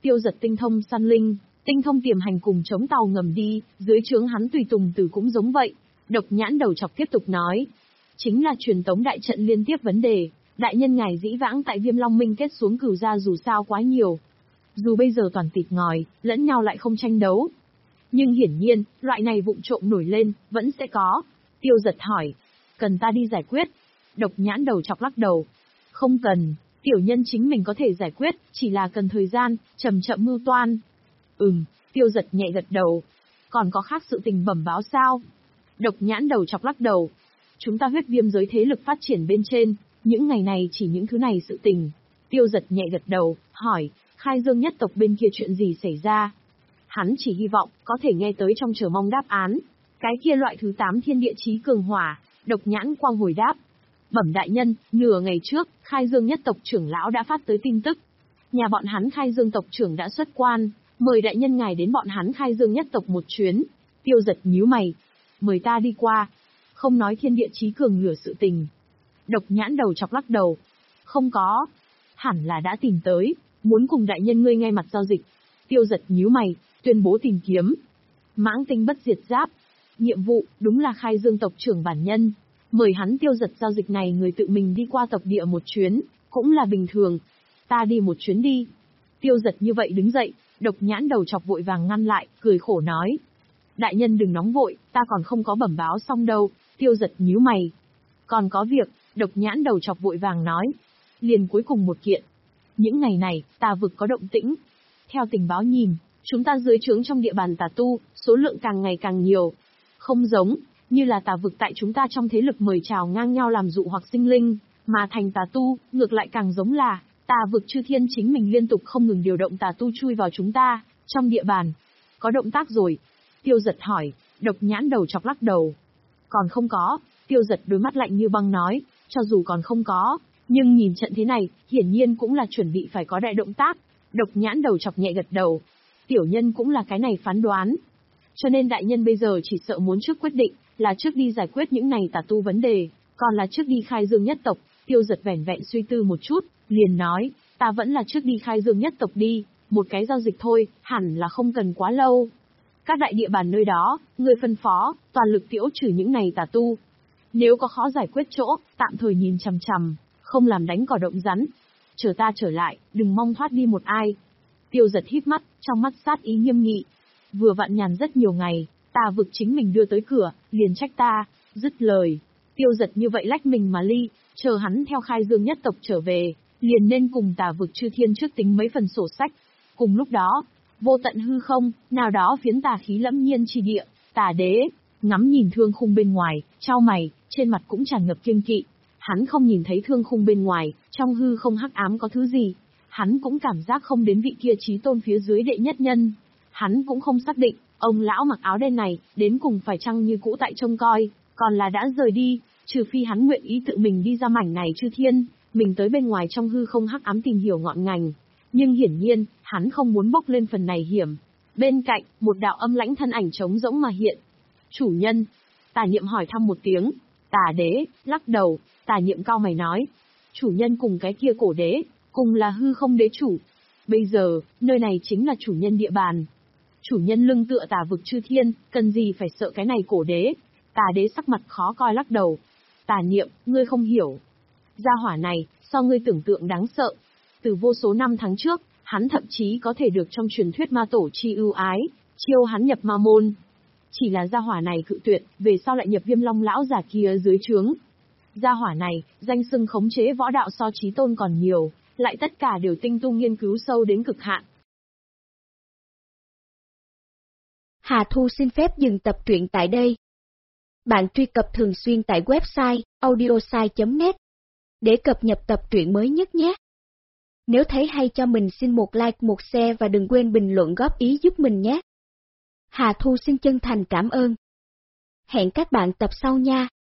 Tiêu Giật tinh thông săn linh, tinh thông tiềm hành cùng chống tàu ngầm đi, dưới trướng hắn tùy tùng tử cũng giống vậy. Độc Nhãn Đầu Chọc tiếp tục nói. Chính là truyền tống đại trận liên tiếp vấn đề, đại nhân ngài dĩ vãng tại Viêm Long Minh kết xuống cửu gia dù sao quá nhiều. Dù bây giờ toàn tịt ngòi, lẫn nhau lại không tranh đấu. Nhưng hiển nhiên, loại này vụng trộm nổi lên, vẫn sẽ có. Tiêu Giật hỏi. Cần ta đi giải quyết? Độc Nhãn Đầu Chọc lắc đầu. Không cần, tiểu nhân chính mình có thể giải quyết, chỉ là cần thời gian, chậm chậm mưu toan. Ừm, Tiêu Giật nhẹ gật đầu. Còn có khác sự tình bẩm báo sao? Độc Nhãn Đầu Chọc lắc đầu. Chúng ta huyết viêm giới thế lực phát triển bên trên, những ngày này chỉ những thứ này sự tình. Tiêu Giật nhẹ gật đầu, hỏi, Khai Dương nhất tộc bên kia chuyện gì xảy ra? Hắn chỉ hy vọng, có thể nghe tới trong chờ mong đáp án. Cái kia loại thứ tám thiên địa chí cường hỏa, Độc Nhãn Quang hồi đáp. Bẩm đại nhân, nửa ngày trước, Khai Dương nhất tộc trưởng lão đã phát tới tin tức. Nhà bọn hắn Khai Dương tộc trưởng đã xuất quan, mời đại nhân ngài đến bọn hắn Khai Dương nhất tộc một chuyến. Tiêu Giật nhíu mày. Mời ta đi qua. Không nói thiên địa chí cường lửa sự tình. Độc Nhãn Đầu Chọc lắc đầu. Không có. Hẳn là đã tìm tới, muốn cùng đại nhân ngươi ngay mặt giao dịch. Tiêu Giật nhíu mày, tuyên bố tìm kiếm. Mãng tinh bất diệt giáp. Nhiệm vụ, đúng là Khai Dương tộc trưởng bản nhân. Mời hắn Tiêu Giật giao dịch này người tự mình đi qua tộc địa một chuyến, cũng là bình thường. Ta đi một chuyến đi. Tiêu Giật như vậy đứng dậy, Độc Nhãn Đầu Chọc vội vàng ngăn lại, cười khổ nói. Đại nhân đừng nóng vội, ta còn không có bẩm báo xong đâu. Tiêu Giật nhíu mày. Còn có việc, Độc Nhãn Đầu Chọc vội vàng nói. Liền cuối cùng một kiện. Những ngày này, tà vực có động tĩnh. Theo tình báo nhìn, chúng ta dưới trướng trong địa bàn tà tu, số lượng càng ngày càng nhiều. Không giống, như là tà vực tại chúng ta trong thế lực mời chào ngang nhau làm dụ hoặc sinh linh, mà thành tà tu, ngược lại càng giống là, tà vực chư thiên chính mình liên tục không ngừng điều động tà tu chui vào chúng ta, trong địa bàn. Có động tác rồi. Tiêu Giật hỏi, Độc Nhãn Đầu Chọc lắc đầu. Còn không có. Tiêu Giật đôi mắt lạnh như băng nói, cho dù còn không có, nhưng nhìn trận thế này, hiển nhiên cũng là chuẩn bị phải có đại động tác. Độc Nhãn Đầu Chọc nhẹ gật đầu. Tiểu nhân cũng là cái này phán đoán. Cho nên đại nhân bây giờ chỉ sợ muốn trước quyết định, là trước đi giải quyết những này tà tu vấn đề, còn là trước đi Khai Dương nhất tộc. Tiêu Giật vẻn vẹn suy tư một chút, liền nói, ta vẫn là trước đi Khai Dương nhất tộc đi, một cái giao dịch thôi, hẳn là không cần quá lâu. Các đại địa bàn nơi đó, người phân phó, toàn lực tiễu trừ những này tà tu. Nếu có khó giải quyết chỗ, tạm thời nhìn chằm chằm, không làm đánh cỏ động rắn. Chờ ta trở lại, đừng mong thoát đi một ai. Tiêu Giật híp mắt, trong mắt sát ý nghiêm nghị. Vừa vặn nhàn rất nhiều ngày, tà vực chính mình đưa tới cửa, liền trách ta. Dứt lời, Tiêu Giật như vậy lách mình mà ly, chờ hắn theo Khai Dương nhất tộc trở về, liền nên cùng tà vực chư thiên trước tính mấy phần sổ sách. Cùng lúc đó, vô tận hư không, nào đó phiến tà khí lẫm nhiên chi địa, Tà Đế ngắm nhìn thương khung bên ngoài, chau mày, trên mặt cũng tràn ngập kiêng kỵ. Hắn không nhìn thấy thương khung bên ngoài, trong hư không hắc ám có thứ gì. Hắn cũng cảm giác không đến vị kia chí tôn phía dưới đệ nhất nhân. Hắn cũng không xác định, ông lão mặc áo đen này, đến cùng phải chăng như cũ tại trông coi, còn là đã rời đi, trừ phi hắn nguyện ý tự mình đi ra mảnh này chư thiên, mình tới bên ngoài trong hư không hắc ám tìm hiểu ngọn ngành. Nhưng hiển nhiên, hắn không muốn bốc lên phần này hiểm. Bên cạnh, một đạo âm lãnh thân ảnh trống rỗng mà hiện. Chủ nhân. Tà Niệm hỏi thăm một tiếng. Tà Đế lắc đầu. Tà Niệm cau mày nói. Chủ nhân cùng cái kia cổ đế, cùng là hư không đế chủ. Bây giờ, nơi này chính là chủ nhân địa bàn. Chủ nhân lưng tựa tà vực chư thiên, cần gì phải sợ cái này cổ đế. Tà Đế sắc mặt khó coi lắc đầu. Tà Niệm, ngươi không hiểu. Gia hỏa này, so ngươi tưởng tượng đáng sợ. Từ vô số năm tháng trước, hắn thậm chí có thể được trong truyền thuyết ma tổ chi ưu ái, chiêu hắn nhập ma môn. Chỉ là gia hỏa này cự tuyệt, về sau lại nhập Viêm Long lão giả kia dưới trướng. Gia hỏa này, danh xưng khống chế võ đạo so chí tôn còn nhiều, lại tất cả đều tinh tu nghiên cứu sâu đến cực hạn. Hà Thu xin phép dừng tập truyện tại đây. Bạn truy cập thường xuyên tại website audiosai chấm net để cập nhật tập truyện mới nhất nhé. Nếu thấy hay cho mình xin một like, một share và đừng quên bình luận góp ý giúp mình nhé. Hà Thu xin chân thành cảm ơn. Hẹn các bạn tập sau nha.